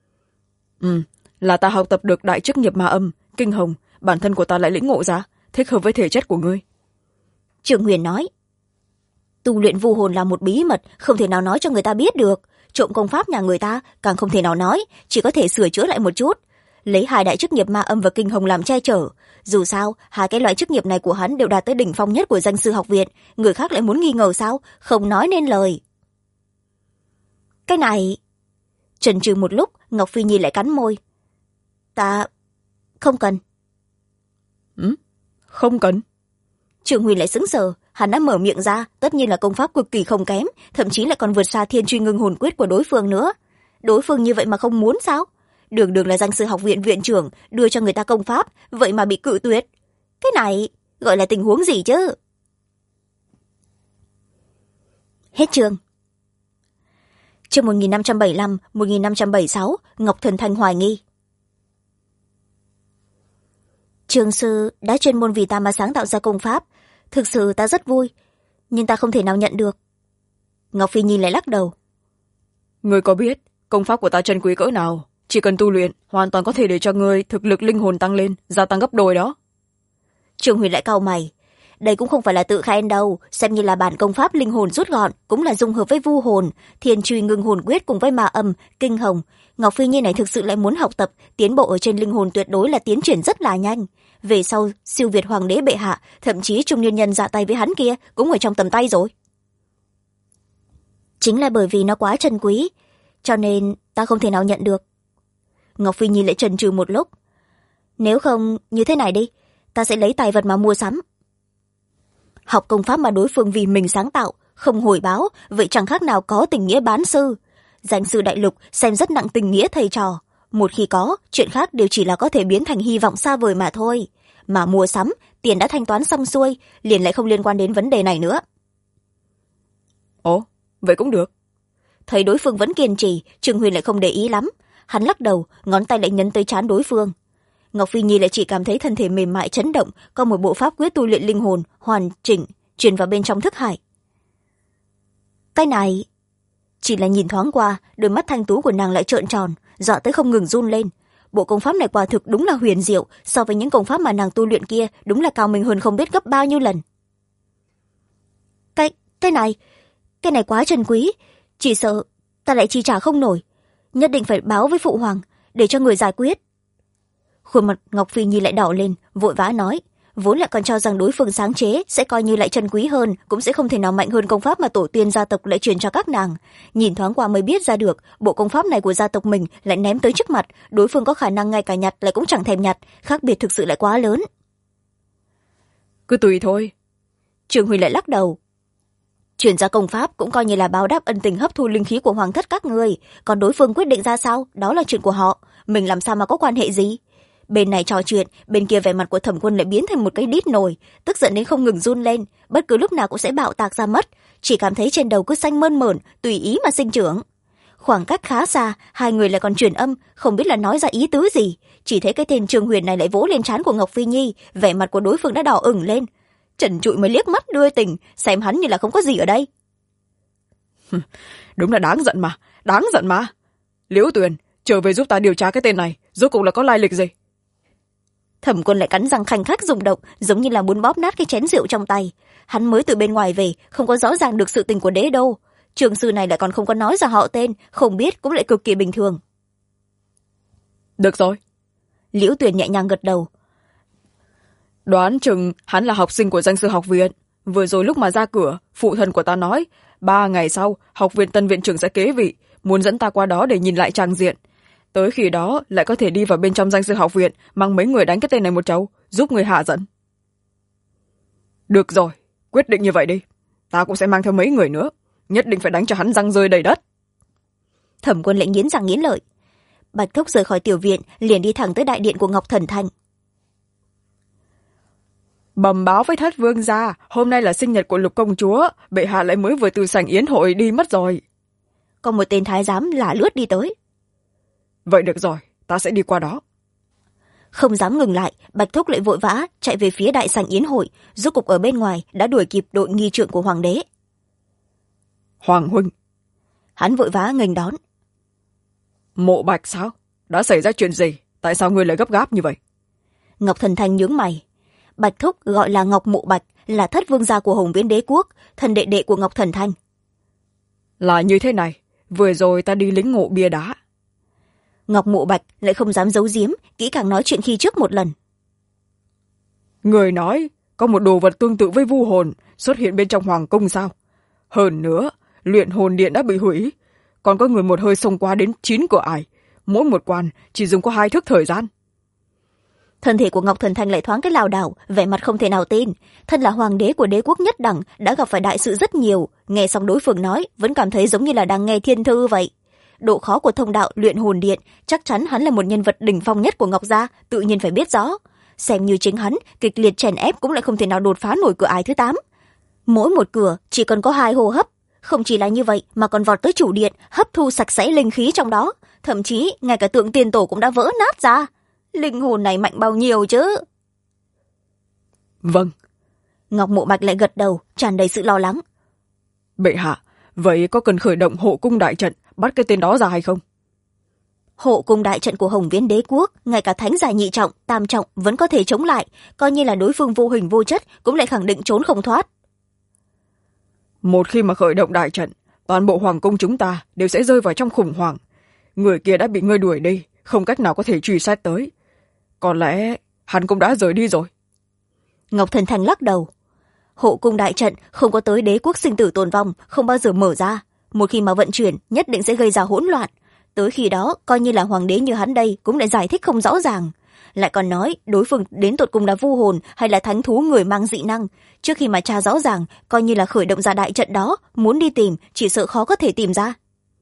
Là ta học tập được đại chức nghiệp ma âm, kinh hồng, bản thân của ta lại lĩnh ngộ ra, thích hợp với thể chất của ngươi. Trường Huyền nói. Tu luyện vu hồn là một bí mật, không thể nào nói cho người ta biết được. Trộm công pháp nhà người ta càng không thể nào nói, chỉ có thể sửa chữa lại một chút. Lấy hai đại chức nghiệp ma âm và kinh hồng làm che chở. Dù sao, hai cái loại chức nghiệp này của hắn đều đạt tới đỉnh phong nhất của danh sư học viện, người khác lại muốn nghi ngờ sao, không nói nên lời. Cái này... Chần chừ một lúc, Ngọc Phi Nhi lại cắn môi. Ta... không cần. Không cần? Trường Huy lại sững sờ, hắn đã mở miệng ra, tất nhiên là công pháp cực kỳ không kém, thậm chí lại còn vượt xa thiên truy ngưng hồn quyết của đối phương nữa. Đối phương như vậy mà không muốn sao? Đường đường là danh sư học viện viện trưởng, đưa cho người ta công pháp, vậy mà bị cự tuyệt. Cái này gọi là tình huống gì chứ? Hết chương. Chương 1575, 1576, Ngọc Thần Thanh hoài nghi. Trường sư đã chuyên môn vì ta mà sáng tạo ra công pháp, thực sự ta rất vui, nhưng ta không thể nào nhận được. Ngọc Phi Nhi lại lắc đầu. Ngươi có biết công pháp của ta chân quý cỡ nào? Chỉ cần tu luyện, hoàn toàn có thể để cho ngươi thực lực linh hồn tăng lên, gia tăng gấp đôi đó. Trường Huyền lại cau mày. Đây cũng không phải là tự khen đâu, xem như là bản công pháp linh hồn rút gọn, cũng là dung hợp với vu hồn, thiên truy ngưng hồn quyết cùng với ma âm, kinh hồng. Ngọc Phi Nhi này thực sự lại muốn học tập, tiến bộ ở trên linh hồn tuyệt đối là tiến triển rất là nhanh. Về sau, siêu việt hoàng đế bệ hạ, thậm chí trung niên nhân dạ tay với hắn kia cũng ở trong tầm tay rồi. Chính là bởi vì nó quá trân quý, cho nên ta không thể nào nhận được. Ngọc Phi Nhi lại chần chừ một lúc. Nếu không, như thế này đi, ta sẽ lấy tài vật mà mua sắm. học công pháp mà đối phương vì mình sáng tạo, không hồi báo, vậy chẳng khác nào có tình nghĩa bán sư. Danh sư đại lục xem rất nặng tình nghĩa thầy trò. Một khi có, chuyện khác đều chỉ là có thể biến thành hy vọng xa vời mà thôi. Mà mua sắm, tiền đã thanh toán xong xuôi, liền lại không liên quan đến vấn đề này nữa. Ồ, vậy cũng được. Thấy đối phương vẫn kiên trì, Trương Huyền lại không để ý lắm. Hắn lắc đầu, ngón tay lại nhấn tới trán đối phương. Ngọc Phi Nhi lại chỉ cảm thấy thân thể mềm mại chấn động, có một bộ pháp quyết tu luyện linh hồn hoàn chỉnh truyền vào bên trong thức hải. Cái này, chỉ là nhìn thoáng qua, đôi mắt thanh tú của nàng lại trợn tròn, dọa tới không ngừng run lên. Bộ công pháp này quả thực đúng là huyền diệu, so với những công pháp mà nàng tu luyện kia đúng là cao minh hơn không biết gấp bao nhiêu lần. Cái này quá trân quý, chỉ sợ ta lại chi trả không nổi, nhất định phải báo với phụ hoàng để cho người giải quyết. Khuôn mặt Ngọc Phi Nhi lại đỏ lên, vội vã nói, vốn lại còn cho rằng đối phương sáng chế sẽ coi như lại trân quý hơn, cũng sẽ không thể nào mạnh hơn công pháp mà tổ tiên gia tộc lại truyền cho các nàng. Nhìn thoáng qua mới biết ra được, bộ công pháp này của gia tộc mình lại ném tới trước mặt, đối phương có khả năng ngay cả nhặt lại cũng chẳng thèm nhặt, khác biệt thực sự lại quá lớn. Cứ tùy thôi. Trương Huy lại lắc đầu. Chuyển ra công pháp cũng coi như là báo đáp ân tình hấp thu linh khí của hoàng thất các người, còn đối phương quyết định ra sao, đó là chuyện của họ, mình làm sao mà có quan hệ gì. Bên này trò chuyện, bên kia vẻ mặt của Thẩm Quân lại biến thành một cái đít nồi, tức giận đến không ngừng run lên, bất cứ lúc nào cũng sẽ bạo tạc ra mất, chỉ cảm thấy trên đầu cứ xanh mơn mởn, tùy ý mà sinh trưởng. Khoảng cách khá xa, hai người lại còn truyền âm, không biết là nói ra ý tứ gì, chỉ thấy cái tên Trương Huyền này lại vỗ lên trán của Ngọc Phi Nhi, vẻ mặt của đối phương đã đỏ ửng lên. Trần Trụi mới liếc mắt đưa tình, xem hắn như là không có gì ở đây. Đúng là đáng giận mà. Liễu Tuyền, trở về giúp ta điều tra cái tên này, rốt cuộc là có lai lịch gì? Thẩm Quân lại cắn răng khanh khách rung động, giống như là muốn bóp nát cái chén rượu trong tay. Hắn mới từ bên ngoài về, không có rõ ràng được sự tình của đế đô. Trường sư này lại còn không có nói ra họ tên, không biết cũng lại cực kỳ bình thường. Được rồi. Liễu Tuyền nhẹ nhàng gật đầu. Đoán chừng hắn là học sinh của danh sư học viện. Vừa rồi lúc mà ra cửa, phụ thân của ta nói 3 ngày sau học viện tân viện trưởng sẽ kế vị, muốn dẫn ta qua đó để nhìn lại trang diện. Tới khi đó lại có thể đi vào bên trong danh sư học viện, mang mấy người đánh cái tên này một trâu, giúp người hạ giận. Được rồi, quyết định như vậy đi. Ta cũng sẽ mang theo mấy người nữa, nhất định phải đánh cho hắn răng rơi đầy đất. Thẩm Quân lại nghiến răng nghiến lợi. Bạch Thúc rời khỏi tiểu viện, liền đi thẳng tới đại điện của Ngọc Thần Thanh. Bẩm báo với Thất Vương gia, hôm nay là sinh nhật của Lục công chúa, bệ hạ lại mới vừa từ sảnh yến hội đi mất rồi. Có một tên thái giám lả lướt đi tới. Vậy được rồi, ta sẽ đi qua đó. Không dám ngừng lại, Bạch Thúc lại vội vã chạy về phía đại sảnh yến hội, rốt cục ở bên ngoài đã đuổi kịp đội nghi trượng của hoàng đế. Hoàng huynh. Hắn vội vã nghênh đón. Mộ Bạch sao? Đã xảy ra chuyện gì? Tại sao ngươi lại gấp gáp như vậy? Ngọc Thần Thanh nhướng mày. Bạch Thúc gọi là Ngọc Mộ Bạch, là thất vương gia của Hồng Viễn đế quốc, thân đệ đệ của Ngọc Thần Thanh. Là như thế này, vừa rồi ta đi lính ngộ bia đá. Ngọc Mộ Bạch lại không dám giấu giếm, kỹ càng nói chuyện khi trước một lần. Người nói có một đồ vật tương tự với vu hồn xuất hiện bên trong hoàng cung sao? Hơn nữa, luyện hồn điện đã bị hủy, còn có người một hơi xông qua đến 9 cửa ải, mỗi một quan chỉ dùng có 2 thức thời gian. Thân thể của Ngọc Thần Thanh lại thoáng cái lảo đảo, vẻ mặt không thể nào tin. Thân là hoàng đế của đế quốc nhất đẳng, đã gặp phải đại sự rất nhiều, nghe xong đối phương nói vẫn cảm thấy giống như là đang nghe thiên thư vậy. Độ khó của thông đạo luyện hồn điện, chắc chắn hắn là một nhân vật đỉnh phong nhất của Ngọc gia, tự nhiên phải biết rõ. Xem như chính hắn kịch liệt chèn ép cũng lại không thể nào đột phá nổi cửa ải thứ 8. Mỗi một cửa chỉ còn có 2 hô hấp, không chỉ là như vậy mà còn vọt tới chủ điện, hấp thu sạch sẽ linh khí trong đó, thậm chí ngay cả tượng tiền tổ cũng đã vỡ nát ra. Linh hồn này mạnh bao nhiêu chứ? Vâng. Ngọc Mộ Bạch lại gật đầu, tràn đầy sự lo lắng. Bệ hạ, vậy có cần khởi động hộ cung đại trận bắt cái tên đó ra hay không? Hộ cung đại trận của Hồng Viễn đế quốc, ngay cả thánh giả nhị trọng, tam trọng vẫn có thể chống lại, coi như là đối phương vô hình vô chất cũng lại khẳng định trốn không thoát. Một khi mà khởi động đại trận, toàn bộ hoàng cung chúng ta đều sẽ rơi vào trong khủng hoảng. Người kia đã bị ngươi đuổi đi, không cách nào có thể truy sát tới. Có lẽ hắn cũng đã rời đi rồi. Ngọc Thần Thanh lắc đầu. Hộ cung đại trận không có tới đế quốc sinh tử tồn vong, không bao giờ mở ra. Một khi mà vận chuyển, nhất định sẽ gây ra hỗn loạn. Tới khi đó, coi như là hoàng đế như hắn đây cũng lại giải thích không rõ ràng. lại còn nói đối phương đến tột cùng là vu hồn hay là thánh thú người mang dị năng. Trước khi mà tra rõ ràng, coi như là khởi động ra đại trận đó, muốn đi tìm chỉ sợ khó có thể tìm ra.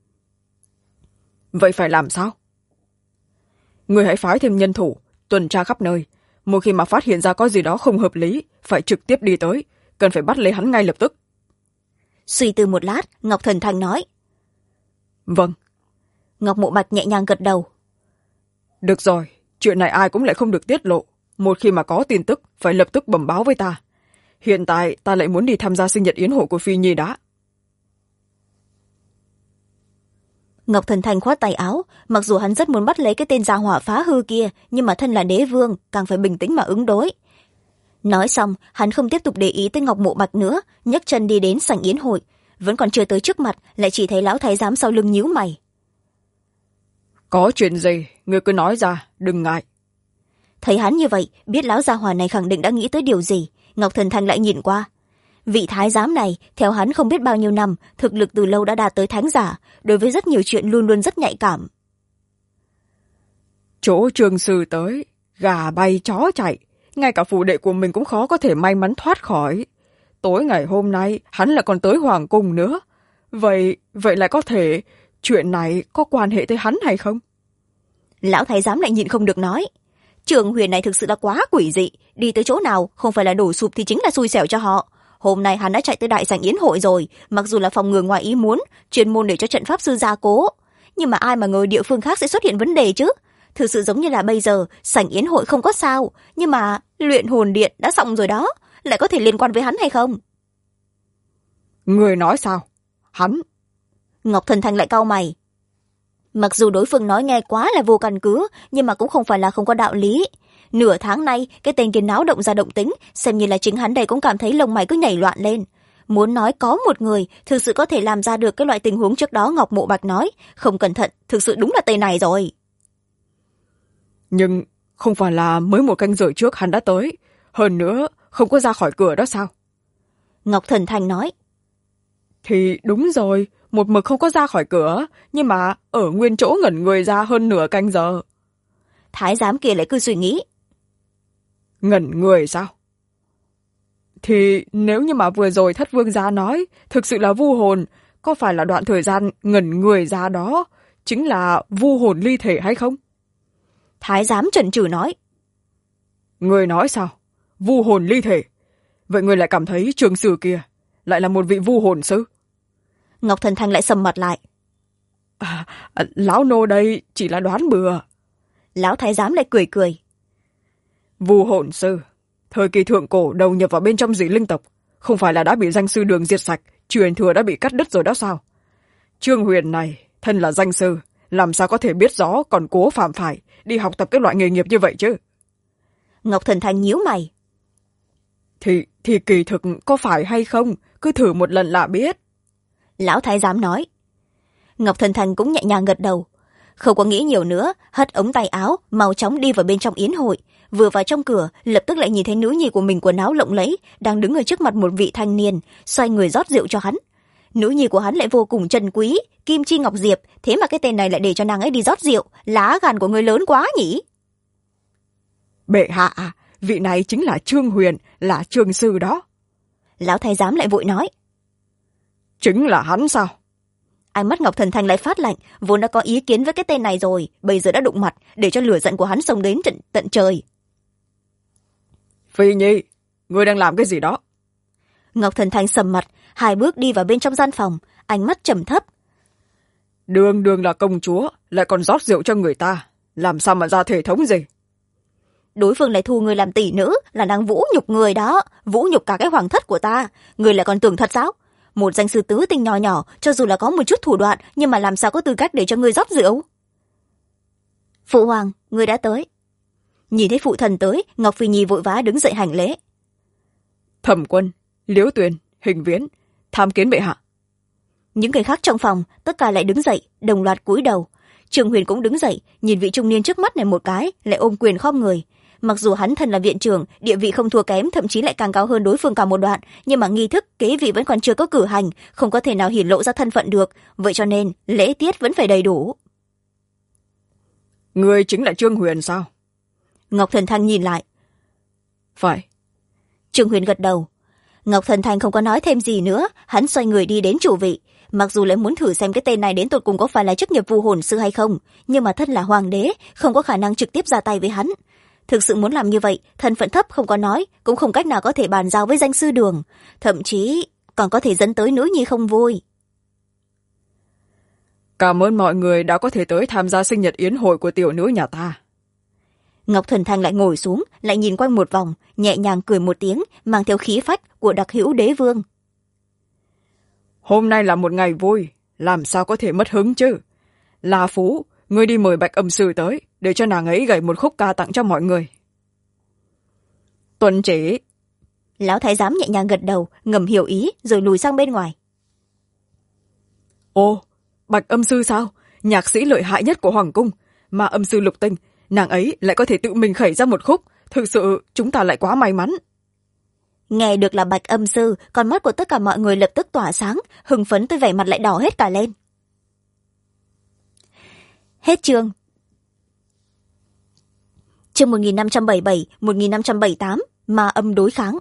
Vậy phải làm sao? Người hãy phái thêm nhân thủ tuần tra khắp nơi, một khi mà phát hiện ra có gì đó không hợp lý phải trực tiếp đi tới, cần phải bắt lấy hắn ngay lập tức. Suy tư một lát, Ngọc Thần Thanh nói. Vâng. Ngọc Mộ Bạch nhẹ nhàng gật đầu. Được rồi, chuyện này ai cũng lại không được tiết lộ, một khi mà có tin tức phải lập tức bẩm báo với ta. Hiện tại ta lại muốn đi tham gia sinh nhật yến hội của Phi Nhi đã. Ngọc Thần Thanh khoát tay áo, mặc dù hắn rất muốn bắt lấy cái tên gia hỏa phá hư kia, nhưng mà thân là đế vương càng phải bình tĩnh mà ứng đối. Nói xong, hắn không tiếp tục để ý tới Ngọc Mộ Bạch nữa, nhấc chân đi đến sảnh yến hội. Vẫn còn chưa tới trước mặt, lại chỉ thấy lão thái giám sau lưng nhíu mày. Có chuyện gì người cứ nói ra, đừng ngại. Thấy hắn như vậy, biết lão gia hỏa này khẳng định đã nghĩ tới điều gì. Ngọc Thần Thanh lại nhìn qua. Vị thái giám này theo hắn không biết bao nhiêu năm, thực lực từ lâu đã đạt tới thánh giả, đối với rất nhiều chuyện luôn luôn rất nhạy cảm. Chỗ trường sư tới, gà bay chó chạy, ngay cả phụ đệ của mình cũng khó có thể may mắn thoát khỏi. Tối ngày hôm nay hắn lại còn tới hoàng cung nữa. Vậy lại có thể chuyện này có quan hệ tới hắn hay không? Lão thái giám lại nhịn không được nói. Trường Huyền này thực sự là quá quỷ dị, đi tới chỗ nào không phải là đổ sụp thì chính là xui xẻo cho họ. Hôm nay hắn đã chạy tới đại sảnh yến hội rồi, mặc dù là phòng ngừa ngoài ý muốn, chuyên môn để cho trận pháp sư gia cố, nhưng mà ai mà ngờ địa phương khác sẽ xuất hiện vấn đề chứ. Thực sự giống như là bây giờ sảnh yến hội không có sao, nhưng mà luyện hồn điện đã xong rồi đó, lại có thể liên quan với hắn hay không? Người nói sao? Hắn? Ngọc Thần Thanh lại cau mày. Mặc dù đối phương nói nghe quá là vô căn cứ, nhưng mà cũng không phải là không có đạo lý. Nửa tháng nay cái tên kia náo động ra động tính, xem như là chính hắn đây cũng cảm thấy lông mày cứ nhảy loạn lên. Muốn nói có một người thực sự có thể làm ra được cái loại tình huống trước đó Ngọc Mộ Bạch nói, không cẩn thận thực sự đúng là tên này rồi. Nhưng không phải là mới một canh giờ trước hắn đã tới, hơn nữa không có ra khỏi cửa đó sao? Ngọc Thần Thanh nói. Thì đúng rồi, một mực không có ra khỏi cửa, nhưng mà ở nguyên chỗ ngẩn người ra hơn nửa canh giờ. Thái giám kia lại cứ suy nghĩ. Ngẩn người sao? Thì nếu như mà vừa rồi Thất Vương gia nói thực sự là vu hồn, có phải là đoạn thời gian ngẩn người ra đó chính là vu hồn ly thể hay không? Thái giám chần chừ nói. Người nói sao? Vu hồn ly thể? Vậy người lại cảm thấy trường sử kia lại là một vị vu hồn sư? Ngọc Thần Thanh lại sầm mặt lại. Lão nô đây chỉ là đoán bừa. Lão thái giám lại cười cười. Vu hồn sư, thời kỳ thượng cổ đầu nhập vào bên trong dị linh tộc, không phải là đã bị danh sư Đường diệt sạch, truyền thừa đã bị cắt đứt rồi đó sao? Trương Huyền này, thân là danh sư, làm sao có thể biết rõ còn cố phạm phải đi học tập cái loại nghề nghiệp như vậy chứ? Ngọc Thần Thanh nhíu mày. Thì kỳ thực có phải hay không, cứ thử một lần là biết. Lão thái giám nói. Ngọc Thần Thanh cũng nhẹ nhàng gật đầu. Không có nghĩ nhiều nữa, hất ống tay áo, mau chóng đi vào bên trong yến hội. Vừa vào trong cửa, lập tức lại nhìn thấy nữ nhi của mình quần áo lộng lẫy, đang đứng ở trước mặt một vị thanh niên, xoay người rót rượu cho hắn. Nữ nhi của hắn lại vô cùng trân quý, kim chi ngọc diệp, thế mà cái tên này lại để cho nàng ấy đi rót rượu, lá gan của người lớn quá nhỉ? Bệ hạ, vị này chính là Trương Huyền, là trường sư đó. Lão thái giám lại vội nói. Chính là hắn sao? Ánh mắt Ngọc Thần Thanh lại phát lạnh, vốn đã có ý kiến với cái tên này rồi, bây giờ đã đụng mặt, để cho lửa giận của hắn xông đến tận trời. Phi Nhi, ngươi đang làm cái gì đó? Ngọc Thần Thanh sầm mặt, 2 bước đi vào bên trong gian phòng, ánh mắt trầm thấp. Đường đường là công chúa, lại còn rót rượu cho người ta, làm sao mà ra thể thống gì? Đối phương lại thu người làm tỷ nữ, là đang vũ nhục người đó, vũ nhục cả cái hoàng thất của ta, người lại còn tưởng thật sao? Một danh sư tứ tinh nhỏ nhỏ, cho dù là có một chút thủ đoạn, nhưng mà làm sao có tư cách để cho người rót rượu? Phụ hoàng, người đã tới. Nhìn thấy phụ thần tới, Ngọc Phi Nhi vội vã đứng dậy hành lễ. Thẩm Quân, Liễu Tuyền, Hình Viễn, tham kiến bệ hạ. Những người khác trong phòng tất cả lại đứng dậy, đồng loạt cúi đầu. Trương Huyền cũng đứng dậy, nhìn vị trung niên trước mắt này một cái, lại ôm quyền khom người. Mặc dù hắn thân là viện trưởng, địa vị không thua kém, thậm chí lại càng cao hơn đối phương cả một đoạn, nhưng mà nghi thức kế vị vẫn còn chưa có cử hành, không có thể nào hiển lộ ra thân phận được, vậy cho nên lễ tiết vẫn phải đầy đủ. Ngươi chính là Trương Huyền sao? Ngọc Thần Thanh nhìn lại. Phải. Trương Huyền gật đầu. Ngọc Thần Thanh không có nói thêm gì nữa, hắn xoay người đi đến chủ vị. Mặc dù lại muốn thử xem cái tên này đến tột cùng có phải là chức nghiệp vu hồn sư hay không, nhưng mà thân là hoàng đế, không có khả năng trực tiếp ra tay với hắn. Thực sự muốn làm như vậy, thân phận thấp không có nói, cũng không cách nào có thể bàn giao với danh sư Đường, thậm chí còn có thể dẫn tới nữ nhi không vui. Cảm ơn mọi người đã có thể tới tham gia sinh nhật yến hội của tiểu nữ nhà ta. Ngọc Thần Thanh lại ngồi xuống, lại nhìn quanh một vòng, nhẹ nhàng cười một tiếng, mang theo khí phách của đặc hữu đế vương. Hôm nay là một ngày vui, làm sao có thể mất hứng chứ? La Phú, ngươi đi mời Bạch Âm Sư tới, để cho nàng ấy gảy một khúc ca tặng cho mọi người. Tuân chỉ. Lão thái giám nhẹ nhàng gật đầu, ngầm hiểu ý, rồi lùi sang bên ngoài. Ồ, Bạch Âm Sư sao? Nhạc sĩ lợi hại nhất của Hoàng Cung, mà Âm Sư Lục Tinh, nàng ấy lại có thể tự mình khẩy ra một khúc, thực sự chúng ta lại quá may mắn. Nghe được là Bạch Âm Sư, con mắt của tất cả mọi người lập tức tỏa sáng, hưng phấn tới vẻ mặt lại đỏ hết cả lên. Hết chương. Chương 1577-1578, Ma Âm đối kháng.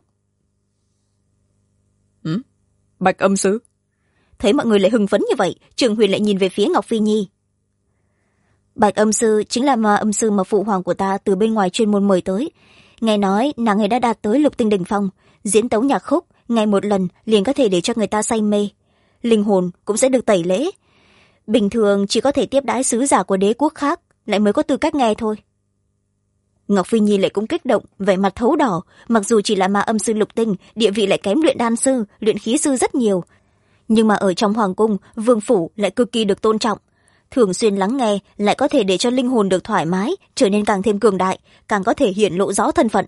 Bạch Âm Sư. Thấy mọi người lại hưng phấn như vậy, Trường Huyền lại nhìn về phía Ngọc Phi Nhi. Bạch Âm Sư chính là Ma Âm Sư mà phụ hoàng của ta từ bên ngoài chuyên môn mời tới. Nghe nói nàng ấy đã đạt tới lục tinh đỉnh phong, diễn tấu nhạc khúc ngày một lần liền có thể để cho người ta say mê, linh hồn cũng sẽ được tẩy lễ. Bình thường chỉ có thể tiếp đãi sứ giả của đế quốc khác lại mới có tư cách nghe thôi. Ngọc Phi Nhi lại cũng kích động, vẻ mặt thấu đỏ. Mặc dù chỉ là Ma Âm Sư lục tinh, địa vị lại kém luyện đan sư, luyện khí sư rất nhiều, nhưng mà ở trong hoàng cung, vương phủ lại cực kỳ được tôn trọng. Thường xuyên lắng nghe lại có thể để cho linh hồn được thoải mái, trở nên càng thêm cường đại, càng có thể hiện lộ rõ thân phận.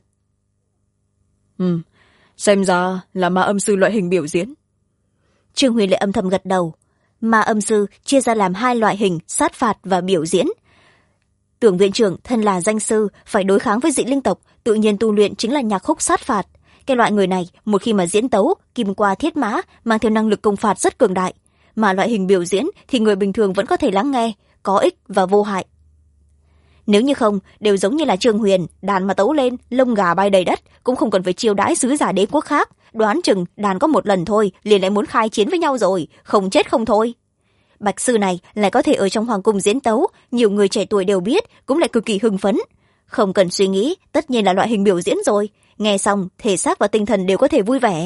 Xem ra là Ma Âm Sư loại hình biểu diễn. Trương Huyền lại âm thầm gật đầu. Ma Âm Sư chia ra làm hai loại hình, sát phạt và biểu diễn. Tưởng viện trưởng thân là danh sư, phải đối kháng với dị linh tộc, tự nhiên tu luyện chính là nhạc khúc sát phạt. Cái loại người này một khi mà diễn tấu, kim qua thiết mã, mang theo năng lực công phạt rất cường đại. Mà loại hình biểu diễn thì người bình thường vẫn có thể lắng nghe, có ích và vô hại. Nếu như không, đều giống như là Trương Huyền, đàn mà tấu lên, lông gà bay đầy đất, cũng không cần phải chiêu đãi sứ giả đế quốc khác. Đoán chừng đàn có một lần thôi, liền lại muốn khai chiến với nhau rồi, không chết không thôi. Bạch sư này lại có thể ở trong hoàng cung diễn tấu, nhiều người trẻ tuổi đều biết, cũng lại cực kỳ hưng phấn. Không cần suy nghĩ, tất nhiên là loại hình biểu diễn rồi. Nghe xong, thể xác và tinh thần đều có thể vui vẻ.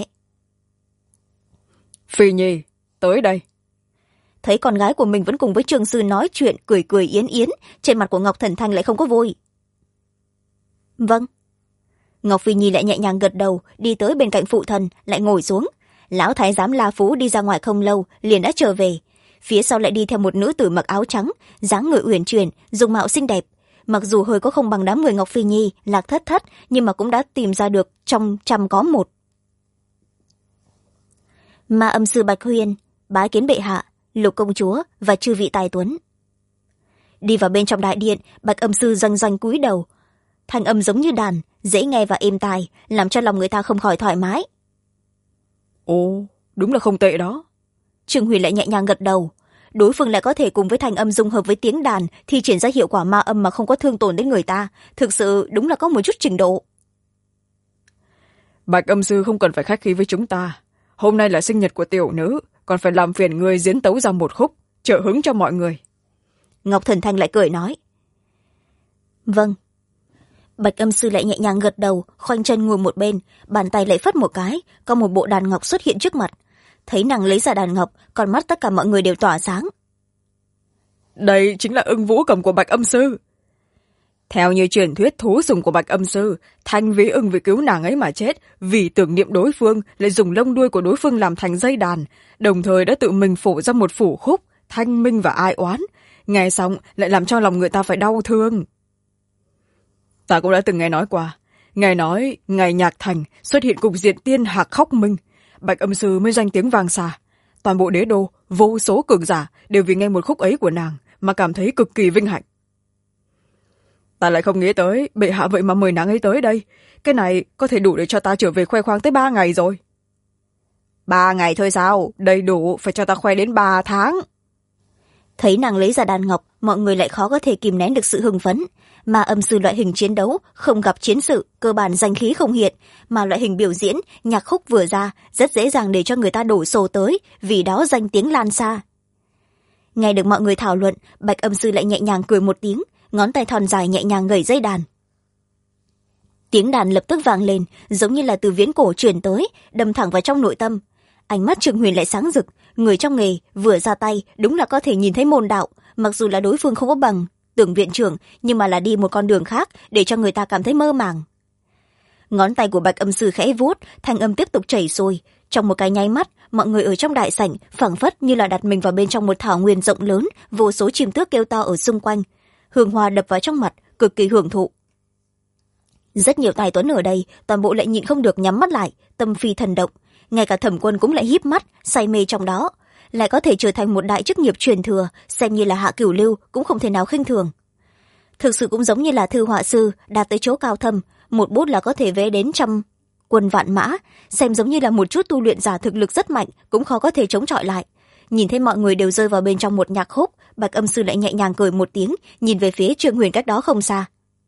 Phi Nhi, tới đây. Thấy con gái của mình vẫn cùng với Trương sư nói chuyện, cười cười yến yến, trên mặt của Ngọc Thần Thanh lại không có vui. Vâng. Ngọc Phi Nhi lại nhẹ nhàng gật đầu, đi tới bên cạnh phụ thần, lại ngồi xuống. Lão thái giám La Phú đi ra ngoài không lâu, liền đã trở về. Phía sau lại đi theo một nữ tử mặc áo trắng, dáng người uyển chuyển, dung mạo xinh đẹp. Mặc dù hơi có không bằng đám người Ngọc Phi Nhi, Lạc Thất Thất, nhưng mà cũng đã tìm ra được trong 100 có một. Ma Âm Sư Bạch Huyền, bái kiến bệ hạ, Lục công chúa và chư vị tài tuấn. Đi vào bên trong đại điện, Bạch Âm Sư doanh doanh cúi đầu. Thanh âm giống như đàn, dễ nghe và êm tai, làm cho lòng người ta không khỏi thoải mái. Ồ, đúng là không tệ đó. Trương Huyền lại nhẹ nhàng gật đầu. Đối phương lại có thể cùng với thanh âm dung hợp với tiếng đàn, thi triển ra hiệu quả ma âm mà không có thương tổn đến người ta. Thực sự đúng là có một chút trình độ. Bạch Âm Sư không cần phải khách khí với chúng ta. Hôm nay là sinh nhật của tiểu nữ, còn phải làm phiền người diễn tấu ra một khúc, trợ hứng cho mọi người. Ngọc Thần Thanh lại cười nói. Vâng. Bạch Âm Sư lại nhẹ nhàng gật đầu, khoanh chân ngồi một bên, bàn tay lại phất một cái, có một bộ đàn ngọc xuất hiện trước mặt. Thấy nàng lấy ra đàn ngọc, con mắt tất cả mọi người đều tỏa sáng. Đây chính là Ưng Vũ cầm của Bạch Âm Sư. Theo như truyền thuyết thú sùng của Bạch Âm Sư, Thanh Vĩ Ưng vì cứu nàng ấy mà chết, vì tưởng niệm đối phương lại dùng lông đuôi của đối phương làm thành dây đàn, đồng thời đã tự mình phổ ra một phủ khúc thanh minh và ai oán, nghe xong lại làm cho lòng người ta phải đau thương. Ta cũng đã từng nghe nói qua, nghe nói ngày nhạc thành xuất hiện cục diện tiên hạc khóc minh, Bạch Âm Sư mới danh tiếng vang xa. Toàn bộ đế đô, vô số cường giả đều vì nghe một khúc ấy của nàng mà cảm thấy cực kỳ vinh hạnh. Ta lại không nghĩ tới bệ hạ vậy mà mời nàng ấy tới đây. Cái này có thể đủ để cho ta trở về khoe khoang tới 3 ngày rồi. 3 ngày thôi sao? Đầy đủ, phải cho ta khoe đến 3 tháng. Thấy nàng lấy ra đàn ngọc, mọi người lại khó có thể kìm nén được sự hưng phấn. Ma âm sư loại hình chiến đấu không gặp chiến sự, cơ bản danh khí không hiện, mà loại hình biểu diễn nhạc khúc vừa ra rất dễ dàng để cho người ta đổ xô tới, vì đó danh tiếng lan xa. Nghe được mọi người thảo luận, Bạch âm sư lại nhẹ nhàng cười một tiếng, ngón tay thon dài nhẹ nhàng gảy dây đàn. Tiếng đàn lập tức vang lên, giống như là từ viễn cổ truyền tới, đâm thẳng vào trong nội tâm. Ánh mắt Trương Huyền lại sáng rực, người trong nghề vừa ra tay đúng là có thể nhìn thấy môn đạo, mặc dù là đối phương không có bằng Tưởng viện trưởng, nhưng mà là đi một con đường khác để cho người ta cảm thấy mơ màng. Ngón tay của Bạch âm sư khẽ vuốt, thanh âm tiếp tục chảy xuôi. Trong một cái nháy mắt, mọi người ở trong đại sảnh phảng phất như là đặt mình vào bên trong một thảo nguyên rộng lớn, vô số chim tước kêu to ở xung quanh. Hương hoa đập vào trong mặt, cực kỳ hưởng thụ. Rất nhiều tài tuấn ở đây, toàn bộ lại nhịn không được nhắm mắt lại, tâm phi thần động. Ngay cả Thẩm Quân cũng lại híp mắt, say mê trong đó. Lại có thể trở thành một đại chức nghiệp truyền thừa, xem như là hạ cửu lưu cũng không thể nào khinh thường. Thực sự cũng giống như là thư họa sư đạt tới chỗ cao thâm, một bút là có thể vẽ đến 100 quân vạn mã, xem giống như là một chút tu luyện giả thực lực rất mạnh cũng khó có thể chống chọi lại. Nhìn thấy mọi người đều rơi vào bên trong một nhạc khúc, Bạch âm sư lại nhẹ nhàng cười một tiếng, nhìn về phía Trương Huyền cách đó không xa.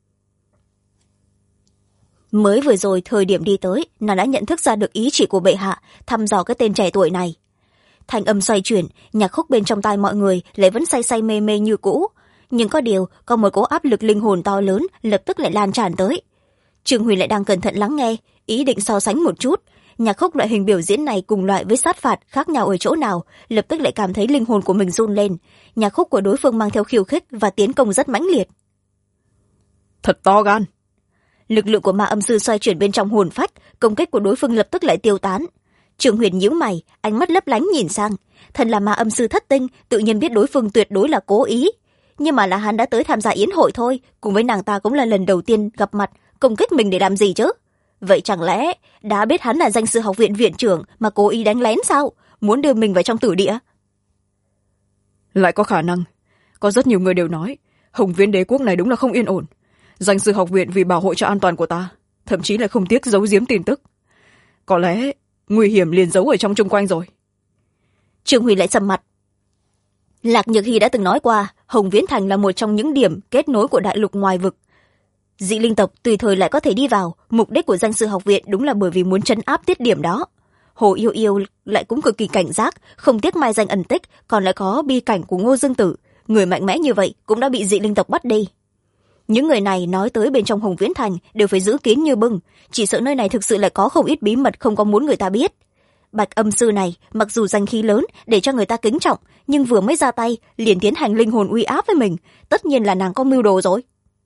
Mới vừa rồi thời điểm đi tới, nàng đã nhận thức ra được ý chỉ của bệ hạ, thăm dò cái tên trẻ tuổi này. Thanh âm xoay chuyển, nhạc khúc bên trong tai mọi người lại vẫn say say mê mê như cũ, nhưng có điều có một cỗ áp lực linh hồn to lớn lập tức lại lan tràn tới. Trương Huyền lại đang cẩn thận lắng nghe, ý định so sánh một chút nhạc khúc loại hình biểu diễn này cùng loại với sát phạt khác nhau ở chỗ nào, lập tức lại cảm thấy linh hồn của mình run lên. Nhạc khúc của đối phương mang theo khiêu khích và tiến công rất mãnh liệt. Thật to gan. Lực lượng của ma âm sư xoay chuyển bên trong hồn phách, công kích của đối phương lập tức lại tiêu tán. Trương Huyền nhíu mày, ánh mắt lấp lánh nhìn sang. Thần là ma âm sư thất tinh, tự nhiên biết đối phương tuyệt đối là cố ý, nhưng mà là hắn đã tới tham gia yến hội thôi, cùng với nàng ta cũng là lần đầu tiên gặp mặt, công kích mình để làm gì chứ? Vậy chẳng lẽ đã biết hắn là danh sư học viện viện trưởng mà cố ý đánh lén sao, muốn đưa mình vào trong tử địa? Lại có khả năng. Có rất nhiều người đều nói Hồng Viễn đế quốc này đúng là không yên ổn. Danh sư học viện vì bảo hộ cho an toàn của ta, thậm chí lại không tiếc giấu giếm tin tức. Có lẽ nguy hiểm liền giấu ở trong chung quanh rồi. Trương Huy lại sầm mặt. Lạc Nhược Hy đã từng nói qua, Hồng Viễn thành là một trong những điểm kết nối của đại lục ngoài vực. Dị linh tộc tùy thời lại có thể đi vào, mục đích của danh sư học viện đúng là bởi vì muốn trấn áp tiết điểm đó. Hồ Yêu Yêu lại cũng cực kỳ cảnh giác, không tiếc mai danh ẩn tích, còn lại có bi cảnh của Ngô Dương Tử, người mạnh mẽ như vậy cũng đã bị dị linh tộc bắt đi. Những người này nói tới bên trong Hồng Viễn thành đều phải giữ kín như bưng, chỉ sợ nơi này thực sự lại có không ít bí mật không có muốn người ta biết. Bạch âm sư này mặc dù danh khí lớn để cho người ta kính trọng, nhưng vừa mới ra tay liền tiến hành linh hồn uy áp với mình, tất nhiên là nàng có mưu đồ rồi.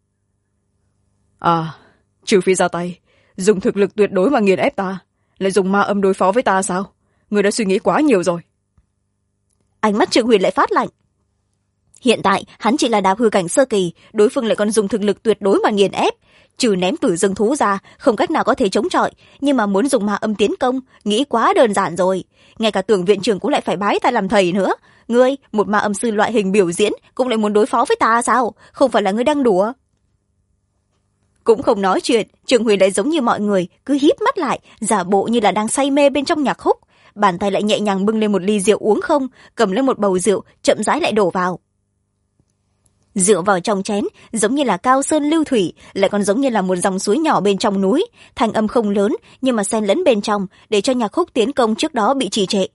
À, trừ phi ra tay dùng thực lực tuyệt đối mà nghiền ép ta, lại dùng ma âm đối phó với ta sao? Người đã suy nghĩ quá nhiều rồi. Ánh mắt Trương Huyền lại phát lạnh. Hiện tại hắn chỉ là đạp hư cảnh sơ kỳ, đối phương lại còn dùng thực lực tuyệt đối mà nghiền ép, trừ ném tử dương thú ra không cách nào có thể chống chọi, nhưng mà muốn dùng ma âm tiến công nghĩ quá đơn giản rồi. Ngay cả Tưởng viện trưởng cũng lại phải bái ta làm thầy nữa. Ngươi một ma âm sư loại hình biểu diễn cũng lại muốn đối phó với ta sao? Không phải là ngươi đang đùa? Cũng không nói chuyện, Trương Huyền lại giống như mọi người cứ híp mắt lại, giả bộ như là đang say mê bên trong nhạc khúc, bàn tay lại nhẹ nhàng bưng lên một ly rượu uống không, cầm lên một bầu rượu chậm rãi lại đổ vào. Rượu vào trong chén giống như là cao sơn lưu thủy, lại còn giống như là một dòng suối nhỏ bên trong núi, thanh âm không lớn nhưng mà xen lẫn bên trong để cho nhạc khúc tiến công trước đó bị trì trệ.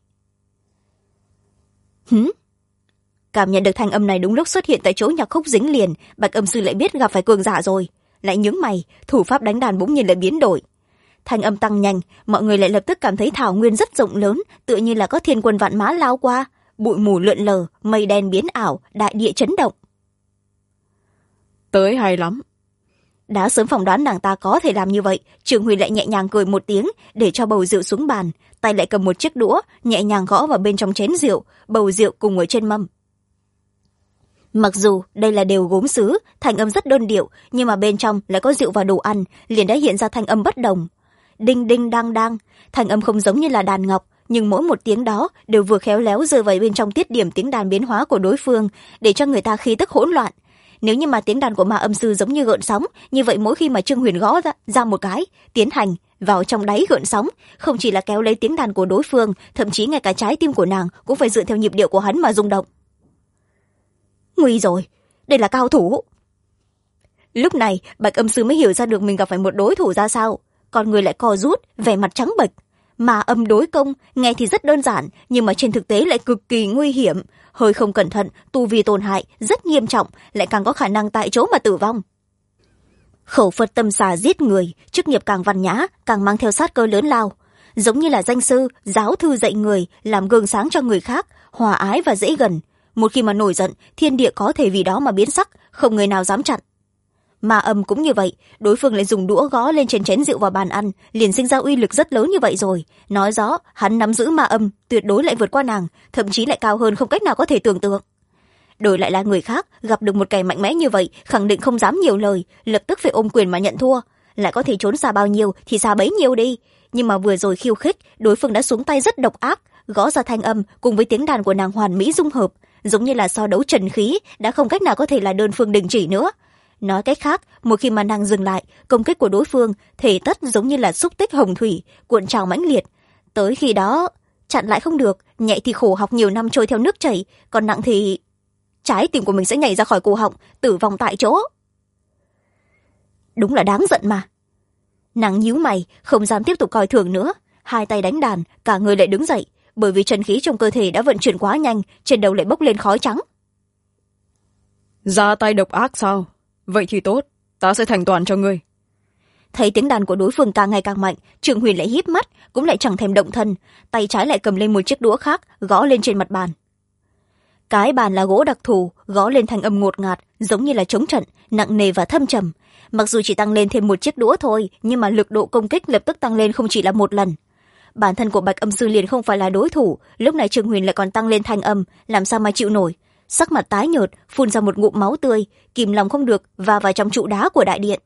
Cảm nhận được thanh âm này đúng lúc xuất hiện tại chỗ nhạc khúc dính liền, Bạch âm sư lại biết gặp phải cường giả rồi, lại nhướng mày, thủ pháp đánh đàn bỗng nhiên lại biến đổi. Thanh âm tăng nhanh, mọi người lại lập tức cảm thấy thảo nguyên rất rộng lớn, tựa như là có thiên quân vạn mã lao qua, bụi mù lượn lờ, mây đen biến ảo, đại địa chấn động. Tới hay lắm. Đã sớm phỏng đoán nàng ta có thể làm như vậy, Trương Huy lại nhẹ nhàng cười một tiếng, để cho bầu rượu xuống bàn, tay lại cầm một chiếc đũa, nhẹ nhàng gõ vào bên trong chén rượu, bầu rượu cùng ở trên mâm. Mặc dù đây là đều gốm sứ, thanh âm rất đơn điệu, nhưng mà bên trong lại có rượu và đồ ăn, liền đã hiện ra thanh âm bất đồng. Đinh đinh đang đang, thanh âm không giống như là đàn ngọc, nhưng mỗi một tiếng đó đều vừa khéo léo rơi vào bên trong tiết điểm tiếng đàn biến hóa của đối phương, để cho người ta khí tức hỗn loạn. Nếu như mà tiếng đàn của ma âm sư giống như gợn sóng, như vậy mỗi khi mà Trương Huyền gõ ra một cái, tiến hành vào trong đáy gợn sóng, không chỉ là kéo lấy tiếng đàn của đối phương, thậm chí ngay cả trái tim của nàng cũng phải dựa theo nhịp điệu của hắn mà rung động. Nguy rồi, đây là cao thủ. Lúc này Bạch Âm Sư mới hiểu ra được mình gặp phải một đối thủ ra sao, con người lại co rút, vẻ mặt trắng bệch. Ma âm đối công nghe thì rất đơn giản, nhưng mà trên thực tế lại cực kỳ nguy hiểm, hơi không cẩn thận tu vi tổn hại rất nghiêm trọng, lại càng có khả năng tại chỗ mà tử vong. Khẩu Phật tâm xà giết người, chức nghiệp càng văn nhã, càng mang theo sát cơ lớn lao, giống như là danh sư giáo thư dạy người, làm gương sáng cho người khác, hòa ái và dễ gần. Một khi mà nổi giận, thiên địa có thể vì đó mà biến sắc, không người nào dám chặn. Ma âm cũng như vậy, đối phương lại dùng đũa gõ lên trên chén rượu vào bàn ăn, liền sinh ra uy lực rất lớn như vậy rồi, nói rõ hắn nắm giữ ma âm tuyệt đối lại vượt qua nàng, thậm chí lại cao hơn không cách nào có thể tưởng tượng. Đổi lại là người khác gặp được một kẻ mạnh mẽ như vậy, khẳng định không dám nhiều lời, lập tức phải ôm quyền mà nhận thua, lại có thể trốn xa bao nhiêu thì xa bấy nhiêu đi. Nhưng mà vừa rồi khiêu khích, đối phương đã xuống tay rất độc ác, gõ ra thanh âm cùng với tiếng đàn của nàng hoàn mỹ dung hợp, giống như là so đấu trần khí, đã không cách nào có thể là đơn phương đình chỉ nữa. Nói cách khác, một khi mà nàng dừng lại, công kích của đối phương thể tất giống như là xúc tích hồng thủy, cuộn trào mãnh liệt. Tới khi đó chặn lại không được, nhẹ thì khổ học nhiều năm trôi theo nước chảy, còn nặng thì trái tim của mình sẽ nhảy ra khỏi cổ họng, tử vong tại chỗ. Đúng là đáng giận mà. Nàng nhíu mày, không dám tiếp tục coi thường nữa, hai tay đánh đàn, cả người lại đứng dậy, bởi vì chân khí trong cơ thể đã vận chuyển quá nhanh, trên đầu lại bốc lên khói trắng. Ra tay độc ác sao? Vậy thì tốt, ta sẽ thành toàn cho ngươi. Thấy tiếng đàn của đối phương càng ngày càng mạnh, Trương Huyền lại híp mắt, cũng lại chẳng thèm động thân, tay trái lại cầm lên một chiếc đũa khác, gõ lên trên mặt bàn. Cái bàn là gỗ đặc thù, gõ lên thành âm ngột ngạt, giống như là trống trận, nặng nề và thâm trầm. Mặc dù chỉ tăng lên thêm một chiếc đũa thôi, nhưng mà lực độ công kích lập tức tăng lên không chỉ là một lần. Bản thân của Bạch Âm Sư liền không phải là đối thủ, lúc này Trương Huyền lại còn tăng lên thanh âm, làm sao mà chịu nổi. Sắc mặt tái nhợt, phun ra một ngụm máu tươi, kìm lòng không được và vào trong trụ đá của đại điện.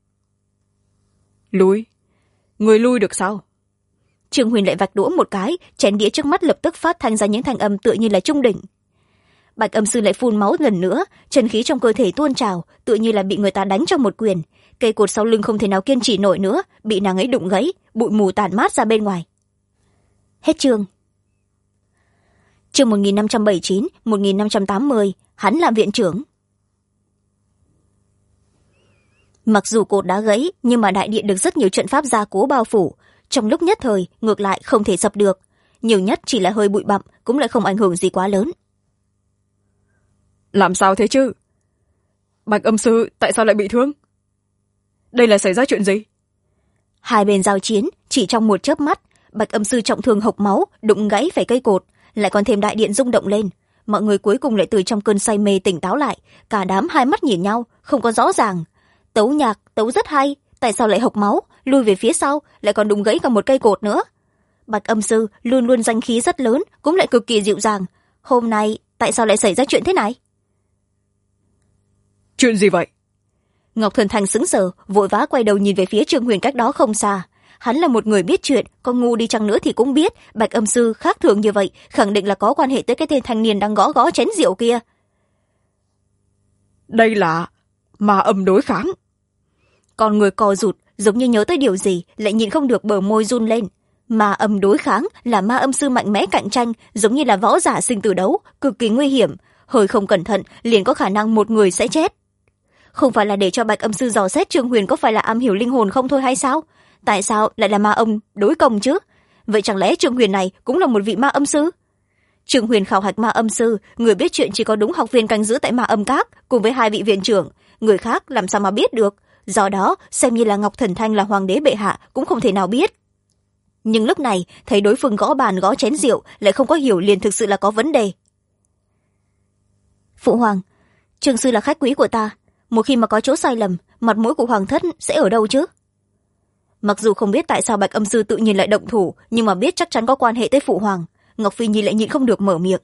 Lui, người lui được sao? Trương Huyền lại vạch đũa một cái, chén đĩa trước mắt lập tức phát thanh ra những thanh âm tựa như là trung đỉnh. Bạch Âm Sư lại phun máu lần nữa, chân khí trong cơ thể tuôn trào, tựa như là bị người ta đánh trong một quyền. Cây cột sau lưng không thể nào kiên trì nổi nữa, bị nàng ấy đụng gãy, bụi mù tản mát ra bên ngoài. Hết chương. Chương 1579, 1580, hắn làm viện trưởng. Mặc dù cột đã gãy, nhưng mà đại điện được rất nhiều trận pháp gia cố bao phủ, trong lúc nhất thời ngược lại không thể sập được, nhiều nhất chỉ là hơi bụi bặm, cũng lại không ảnh hưởng gì quá lớn. Làm sao thế chứ? Bạch Âm Sư tại sao lại bị thương? Đây là xảy ra chuyện gì? Hai bên giao chiến, chỉ trong một chớp mắt, Bạch Âm Sư trọng thương hộc máu, đụng gãy phải cây cột, lại còn thêm đại điện rung động lên. Mọi người cuối cùng lại từ trong cơn say mê tỉnh táo lại, cả đám hai mắt nhìn nhau, không có rõ ràng. Tấu nhạc, tấu rất hay, tại sao lại hộc máu, lui về phía sau, lại còn đụng gãy cả một cây cột nữa. Bạch Âm Sư luôn luôn danh khí rất lớn, cũng lại cực kỳ dịu dàng. Hôm nay, tại sao lại xảy ra chuyện thế này? Chuyện gì vậy? Ngọc Thần Thành sững sờ, vội vã quay đầu nhìn về phía Trương Huyền cách đó không xa. Hắn là một người biết chuyện, có ngu đi chăng nữa thì cũng biết Bạch Âm Sư khác thường như vậy, khẳng định là có quan hệ tới cái tên thanh niên đang gõ gõ chén rượu kia. Đây là ma âm đối kháng. Con người co rụt, giống như nhớ tới điều gì, lại nhìn không được bờ môi run lên. Ma âm đối kháng là ma âm sư mạnh mẽ cạnh tranh, giống như là võ giả sinh tử đấu, cực kỳ nguy hiểm, hơi không cẩn thận liền có khả năng một người sẽ chết. Không phải là để cho Bạch Âm Sư dò xét Trương Huyền có phải là am hiểu linh hồn không thôi hay sao? Tại sao lại là ma âm đối công chứ? Vậy chẳng lẽ Trương Huyền này cũng là một vị ma âm sư? Trương Huyền khảo hạch ma âm sư, người biết chuyện chỉ có đúng học viên canh giữ tại ma âm các cùng với hai vị viện trưởng, người khác làm sao mà biết được? Do đó, xem như là Ngọc Thần Thanh là hoàng đế bệ hạ cũng không thể nào biết. Nhưng lúc này, thấy đối phương gõ bàn gõ chén rượu, lại không có hiểu liền thực sự là có vấn đề. Phụ hoàng, Trương sư là khách quý của ta, một khi mà có chỗ sai lầm, mặt mũi của hoàng thất sẽ ở đâu chứ? Mặc dù không biết tại sao Bạch Âm Sư tự nhiên lại động thủ, nhưng mà biết chắc chắn có quan hệ tới phụ hoàng, Ngọc Phi Nhi lại nhịn không được mở miệng.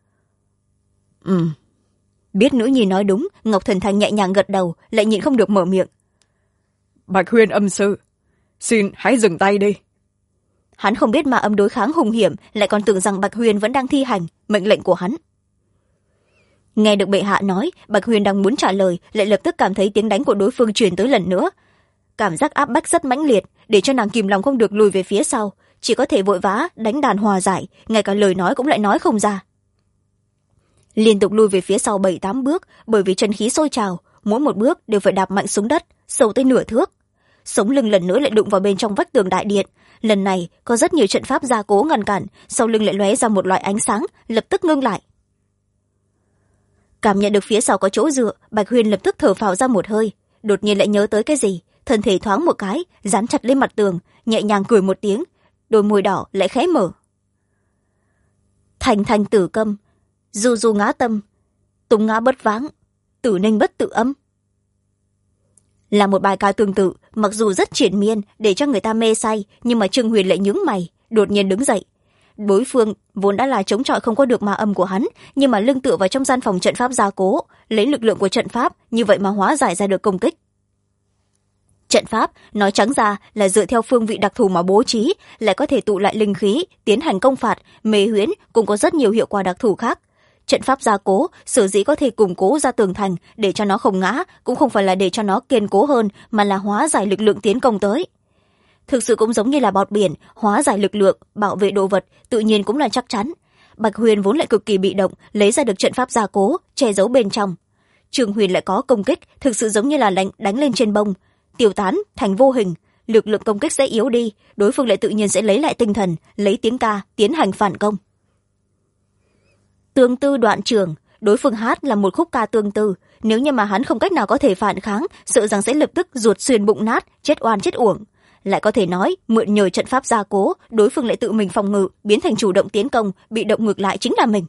Biết nữ nhi nói đúng, Ngọc Thần Thanh nhẹ nhàng gật đầu, lại nhịn không được mở miệng. Bạch Huyền Âm Sư, xin hãy dừng tay đi. Hắn không biết ma âm đối kháng hung hiểm, lại còn tưởng rằng Bạch Huyền vẫn đang thi hành mệnh lệnh của hắn. Nghe được bệ hạ nói, Bạch Huyền đang muốn trả lời, lại lập tức cảm thấy tiếng đánh của đối phương truyền tới lần nữa. Cảm giác áp bách rất mãnh liệt, để cho nàng kìm lòng không được lùi về phía sau, chỉ có thể vội vã đánh đàn hòa giải, ngay cả lời nói cũng lại nói không ra. liên tục lui về phía sau 7-8 bước, bởi vì chân khí sôi trào, mỗi một bước đều phải đạp mạnh xuống đất, sâu tới nửa thước. Sống lưng lần nữa lại đụng vào bên trong vách tường đại điện. Lần này có rất nhiều trận pháp gia cố ngăn cản, sau lưng lại lóe ra một loại ánh sáng, lập tức ngưng lại. Cảm nhận được phía sau có chỗ dựa, Bạch Huyền lập tức thở phào ra một hơi, đột nhiên lại nhớ tới cái gì, thân thể thoáng một cái, dán chặt lên mặt tường, nhẹ nhàng cười một tiếng, đôi môi đỏ lại khẽ mở. Thành thành tử câm, du du ngã tâm, túng ngã bất váng, tử ninh bất tự âm. Là một bài ca tương tự, mặc dù rất triển miên để cho người ta mê say, nhưng mà Trương Huyền lại nhướng mày, đột nhiên đứng dậy. Đối phương vốn đã là chống chọi không có được ma âm của hắn, nhưng mà lưng tựa vào trong gian phòng trận pháp gia cố, lấy lực lượng của trận pháp, như vậy mà hóa giải ra được công kích. Trận pháp nói trắng ra là dựa theo phương vị đặc thù mà bố trí, lại có thể tụ lại linh khí, tiến hành công phạt, mê huyễn, cũng có rất nhiều hiệu quả đặc thù khác. Trận pháp gia cố sở dĩ có thể củng cố ra tường thành để cho nó không ngã, cũng không phải là để cho nó kiên cố hơn, mà là hóa giải lực lượng tiến công tới. Thực sự cũng giống như là bọt biển, hóa giải lực lượng, bảo vệ đồ vật, tự nhiên cũng là chắc chắn. Bạch Huyền vốn lại cực kỳ bị động, lấy ra được trận pháp gia cố, che giấu bên trong. Trương Huyền lại có công kích, thực sự giống như là đánh lên trên bông, tiêu tán thành vô hình, lực lượng công kích sẽ yếu đi, đối phương lại tự nhiên sẽ lấy lại tinh thần, lấy tiếng ca tiến hành phản công. Tương tư đoạn trường, đối phương hát là một khúc ca tương tư, nếu như mà hắn không cách nào có thể phản kháng, sợ rằng sẽ lập tức ruột xuyên bụng nát, chết oan chết uổng. Lại có thể nói, mượn nhờ trận pháp gia cố, đối phương lại tự mình phòng ngự, biến thành chủ động tiến công, bị động ngược lại chính là mình.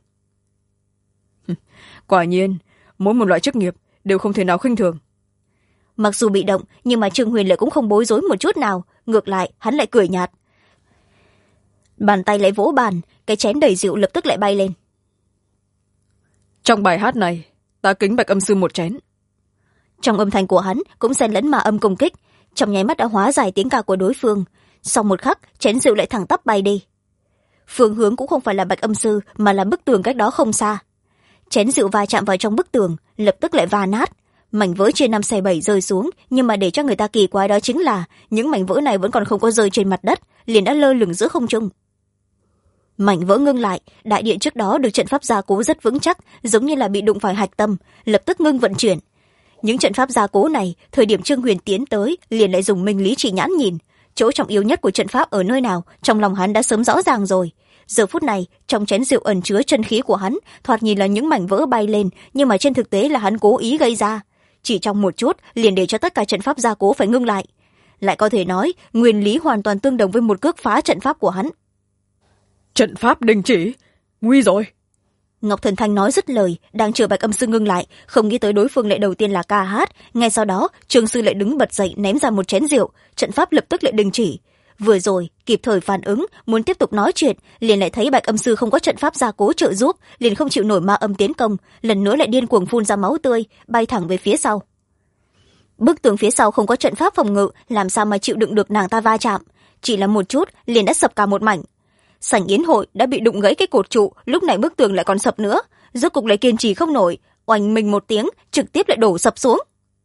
Quả nhiên, mỗi một loại chức nghiệp đều không thể nào khinh thường. Mặc dù bị động, nhưng mà Trương Huyền lại cũng không bối rối một chút nào, ngược lại hắn lại cười nhạt. Bàn tay lại vỗ bàn, cái chén đầy rượu lập tức lại bay lên. Trong bài hát này, ta kính Bạch Âm sư một chén. Trong âm thanh của hắn cũng xen lẫn ma âm công kích, trong nháy mắt đã hóa giải tiếng ca của đối phương. Sau một khắc, chén rượu lại thẳng tắp bay đi. Phương hướng cũng không phải là Bạch Âm sư, mà là bức tường cách đó không xa. Chén rượu va chạm vào trong bức tường, lập tức lại va nát. Mảnh vỡ chia 5/7 rơi xuống, nhưng mà để cho người ta kỳ quái đó chính là những mảnh vỡ này vẫn còn không có rơi trên mặt đất, liền đã lơ lửng giữa không trung. Mảnh vỡ ngưng lại, đại điện trước đó được trận pháp gia cố rất vững chắc, giống như là bị đụng phải hạch tâm, lập tức ngưng vận chuyển. Những trận pháp gia cố này, thời điểm Trương Huyền tiến tới, liền lại dùng minh lý chỉ nhãn nhìn, chỗ trọng yếu nhất của trận pháp ở nơi nào, trong lòng hắn đã sớm rõ ràng rồi. Giờ phút này, trong chén rượu ẩn chứa chân khí của hắn, thoạt nhìn là những mảnh vỡ bay lên, nhưng mà trên thực tế là hắn cố ý gây ra. Chỉ trong một chút, liền để cho tất cả trận pháp gia cố phải ngưng lại. Lại có thể nói, nguyên lý hoàn toàn tương đồng với một cước phá trận pháp của hắn. Trận pháp đình chỉ, nguy rồi. Ngọc Thần Thanh nói dứt lời, đang chờ Bạch Âm sư ngưng lại, không nghĩ tới đối phương lại đầu tiên là ca hát, ngay sau đó Trương sư lại đứng bật dậy ném ra một chén rượu, trận pháp lập tức lại đình chỉ. Vừa rồi kịp thời phản ứng, muốn tiếp tục nói chuyện, liền lại thấy Bạch Âm sư không có trận pháp gia cố trợ giúp, liền không chịu nổi ma âm tiến công, lần nữa lại điên cuồng phun ra máu tươi, bay thẳng về phía sau. Bức tường phía sau không có trận pháp phòng ngự, làm sao mà chịu đựng được nàng ta va chạm, chỉ là một chút liền đã sập cả một mảnh. Sảnh yến hội đã bị đụng gãy cái cột trụ, lúc này bức tường lại còn sập nữa, rốt cục lại kiên trì không nổi, oanh mình một tiếng, trực tiếp lại đổ sập xuống.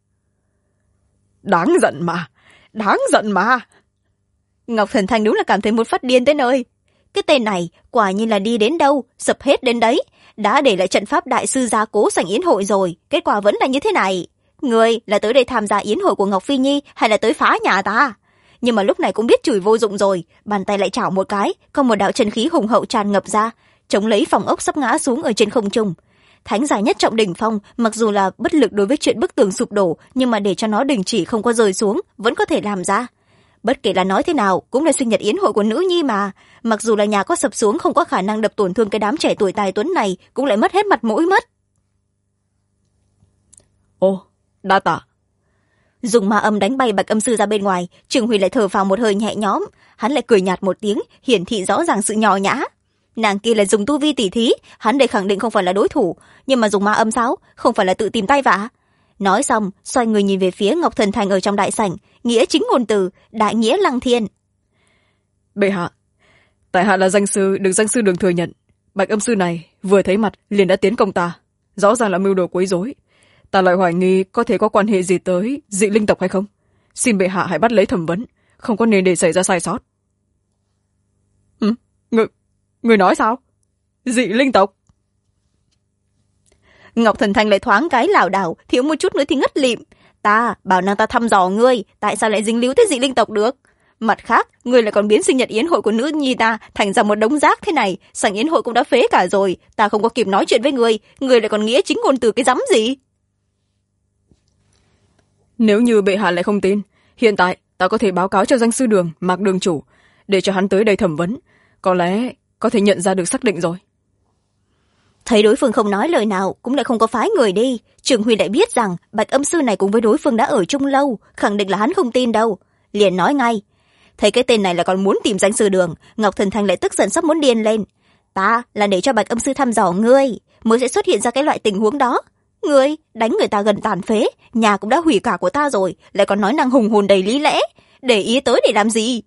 Đáng giận mà, đáng giận mà. Ngọc Thần Thanh đúng là cảm thấy muốn phát điên tới nơi. Cái tên này quả nhiên là đi đến đâu sập hết đến đấy, đã để lại trận pháp đại sư gia cố sảnh yến hội rồi, kết quả vẫn là như thế này. Người là tới đây tham gia yến hội của Ngọc Phi Nhi hay là tới phá nhà ta? Nhưng mà lúc này cũng biết chửi vô dụng rồi, bàn tay lại chảo một cái, có một đạo chân khí hùng hậu tràn ngập ra, chống lấy phòng ốc sắp ngã xuống ở trên không trung. Thánh giải nhất trọng đỉnh phong, mặc dù là bất lực đối với chuyện bức tường sụp đổ, nhưng mà để cho nó đình chỉ không có rơi xuống, vẫn có thể làm ra. Bất kể là nói thế nào, cũng là sinh nhật yến hội của nữ nhi mà, mặc dù là nhà có sập xuống không có khả năng đập tổn thương cái đám trẻ tuổi tài tuấn này, cũng lại mất hết mặt mũi mất. Ồ, đa tạ. Dùng ma âm đánh bay Bạch Âm sư ra bên ngoài, Trương Huy lại thở phào một hơi nhẹ nhõm, hắn lại cười nhạt một tiếng, hiển thị rõ ràng sự nhỏ nhã. Nàng kia là dùng tu vi tỉ thí, hắn đây khẳng định không phải là đối thủ, nhưng mà dùng ma âm sao, không phải là tự tìm tay vạ. Nói xong, xoay người nhìn về phía Ngọc Thần Thành ở trong đại sảnh, nghĩa chính ngôn từ, đại nghĩa lăng thiên. Bệ hạ, tại hạ là danh sư được danh sư Đường thừa nhận, Bạch Âm sư này vừa thấy mặt liền đã tiến công ta, rõ ràng là mưu đồ quấy rối. Ta lại hoài nghi có thể có quan hệ gì tới dị linh tộc hay không, xin bệ hạ hãy bắt lấy thẩm vấn, không có nên để xảy ra sai sót. Người nói sao? Dị linh tộc? Ngọc Thần Thanh lại thoáng cái lảo đảo, thiếu một chút nữa thì ngất lịm. Ta bảo nàng ta thăm dò ngươi, tại sao lại dính líu tới dị linh tộc được? Mặt khác, ngươi lại còn biến sinh nhật yến hội của nữ nhi ta thành ra một đống rác thế này. Sảnh yến hội cũng đã phế cả rồi, ta không có kịp nói chuyện với ngươi lại còn nghĩa chính ngôn từ cái rắm gì? Nếu như bệ hạ lại không tin, hiện tại ta có thể báo cáo cho danh sư đường Mạc đường chủ, để cho hắn tới đây thẩm vấn, có lẽ có thể nhận ra được xác định rồi. Thấy đối phương không nói lời nào, cũng lại không có phái người đi, Trường Huy lại biết rằng Bạch Âm sư này cùng với đối phương đã ở chung lâu, khẳng định là hắn không tin đâu, liền nói ngay. Thấy cái tên này là còn muốn tìm danh sư đường, Ngọc Thần Thanh lại tức giận sắp muốn điên lên. Ta là để cho Bạch Âm sư thăm dò ngươi, mới sẽ xuất hiện ra cái loại tình huống đó. Ngươi đánh người ta gần tàn phế, nhà cũng đã hủy cả của ta rồi, lại còn nói năng hùng hồn đầy lý lẽ, để ý tới để làm gì?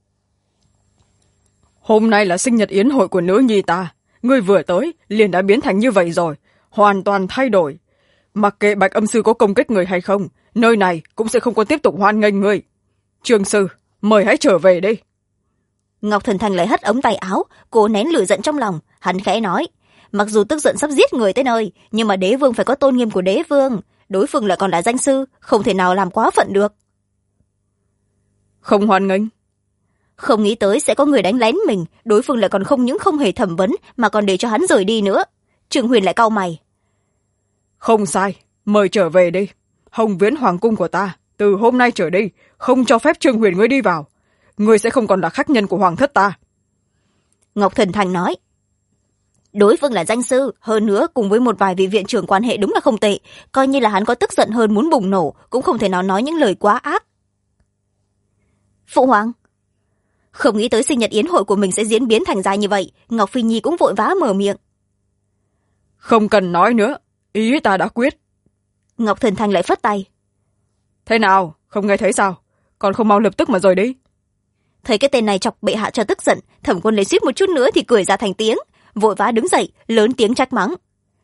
Hôm nay là sinh nhật yến hội của nữ nhi ta, ngươi vừa tới liền đã biến thành như vậy rồi, hoàn toàn thay đổi. Mặc kệ Bạch Âm sư có công kích người hay không, nơi này cũng sẽ không có tiếp tục hoan nghênh ngươi. Trương sư, mời hãy trở về đi. Ngọc Thần Thanh lại hất ống tay áo, cố nén lửa giận trong lòng. Hắn khẽ nói, mặc dù tức giận sắp giết người tới nơi, nhưng mà đế vương phải có tôn nghiêm của đế vương, đối phương lại còn là danh sư, không thể nào làm quá phận được. Không hoan nghênh? Không nghĩ tới sẽ có người đánh lén mình, đối phương lại còn không những không hề thẩm vấn mà còn để cho hắn rời đi nữa. Trường Huyền lại cau mày. Không sai, mời trở về đi. Hồng Viễn hoàng cung của ta, từ hôm nay trở đi, không cho phép Trương Huyền ngươi đi vào. Ngươi sẽ không còn là khách nhân của hoàng thất ta. Ngọc Thần Thành nói. Đối phương là danh sư, hơn nữa cùng với một vài vị viện trưởng quan hệ đúng là không tệ, coi như là hắn có tức giận hơn muốn bùng nổ, cũng không thể nào nói những lời quá ác. Phụ hoàng. Không nghĩ tới sinh nhật yến hội của mình sẽ diễn biến thành ra như vậy, Ngọc Phi Nhi cũng vội vã mở miệng. Không cần nói nữa, ý ta đã quyết. Ngọc Thần Thành lại phất tay. Thế nào, không nghe thấy sao? Còn không mau lập tức mà rời đi. Thấy cái tên này chọc bệ hạ cho tức giận, Thẩm Quân lấy suýt một chút nữa thì cười ra thành tiếng, vội vã đứng dậy, lớn tiếng trách mắng.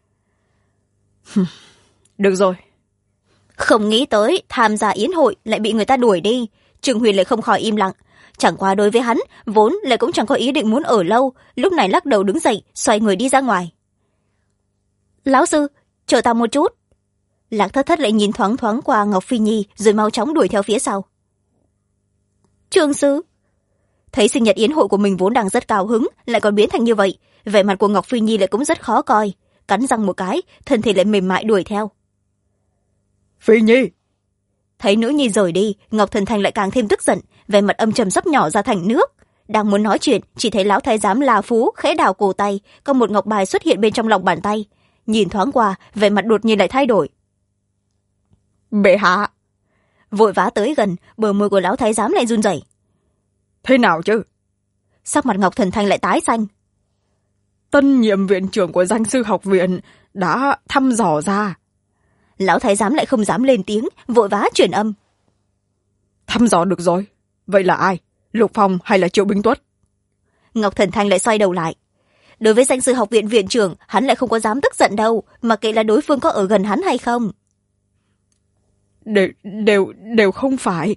Được rồi. Không nghĩ tới tham gia yến hội lại bị người ta đuổi đi, Trường Huyền lại không khỏi im lặng. Chẳng qua đối với hắn, vốn lại cũng chẳng có ý định muốn ở lâu, lúc này lắc đầu đứng dậy, xoay người đi ra ngoài. Lão sư, chờ ta một chút. Lạc Thất Thất lại nhìn thoáng thoáng qua Ngọc Phi Nhi, rồi mau chóng đuổi theo phía sau. Trương sư. Thấy sinh nhật yến hội của mình vốn đang rất cao hứng, lại còn biến thành như vậy, vẻ mặt của Ngọc Phi Nhi lại cũng rất khó coi, cắn răng một cái, thân thể lại mềm mại đuổi theo. Phi Nhi. Thấy nữ nhi rời đi, Ngọc Thần Thành lại càng thêm tức giận, vẻ mặt âm trầm sắp nhỏ ra thành nước. Đang muốn nói chuyện, chỉ thấy lão thái giám La Phú khẽ đào cổ tay, có một ngọc bài xuất hiện bên trong lòng bàn tay. Nhìn thoáng qua, vẻ mặt đột nhiên lại thay đổi. Bệ hạ. Vội vã tới gần, bờ môi của lão thái giám lại run rẩy. Thế nào chứ? Sắc mặt Ngọc Thần Thanh lại tái xanh. Tân nhiệm viện trưởng của danh sư học viện đã thăm dò ra. Lão thái giám lại không dám lên tiếng, vội vã truyền âm. Thăm dò được rồi. Vậy là ai? Lục Phong hay là Triệu Bính Tuất? Ngọc Thần Thanh lại xoay đầu lại. Đối với danh sư học viện viện trưởng, hắn lại không có dám tức giận đâu, mà kệ là đối phương có ở gần hắn hay không. Đều không phải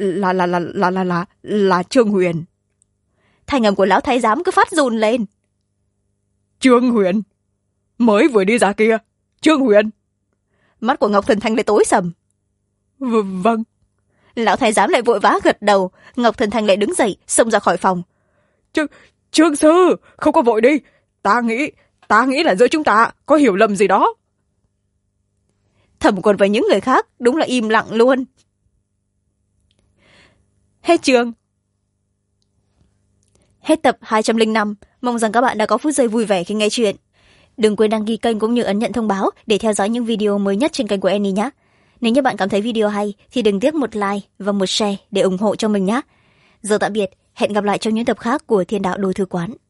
là Trương Huyền. Thanh âm của lão thái giám cứ phát run lên. Trương Huyền? Mới vừa đi ra kia. Trương Huyền? Mắt của Ngọc Thần Thanh lại tối sầm. Vâng. Lão thái giám lại vội vã gật đầu. Ngọc Thần Thanh lại đứng dậy, xông ra khỏi phòng. Trương sư, không có vội đi. Ta nghĩ là giữa chúng ta có hiểu lầm gì đó. Thẩm Quân với những người khác đúng là im lặng luôn. Hết chương. Hết tập 205. Mong rằng các bạn đã có phút giây vui vẻ khi nghe chuyện. Đừng quên đăng ký kênh cũng như ấn nhận thông báo để theo dõi những video mới nhất trên kênh của Annie nhé. Nếu như bạn cảm thấy video hay thì đừng tiếc một like và một share để ủng hộ cho mình nhé. Giờ tạm biệt, hẹn gặp lại trong những tập khác của Thiên Đạo Đồ Thư Quán.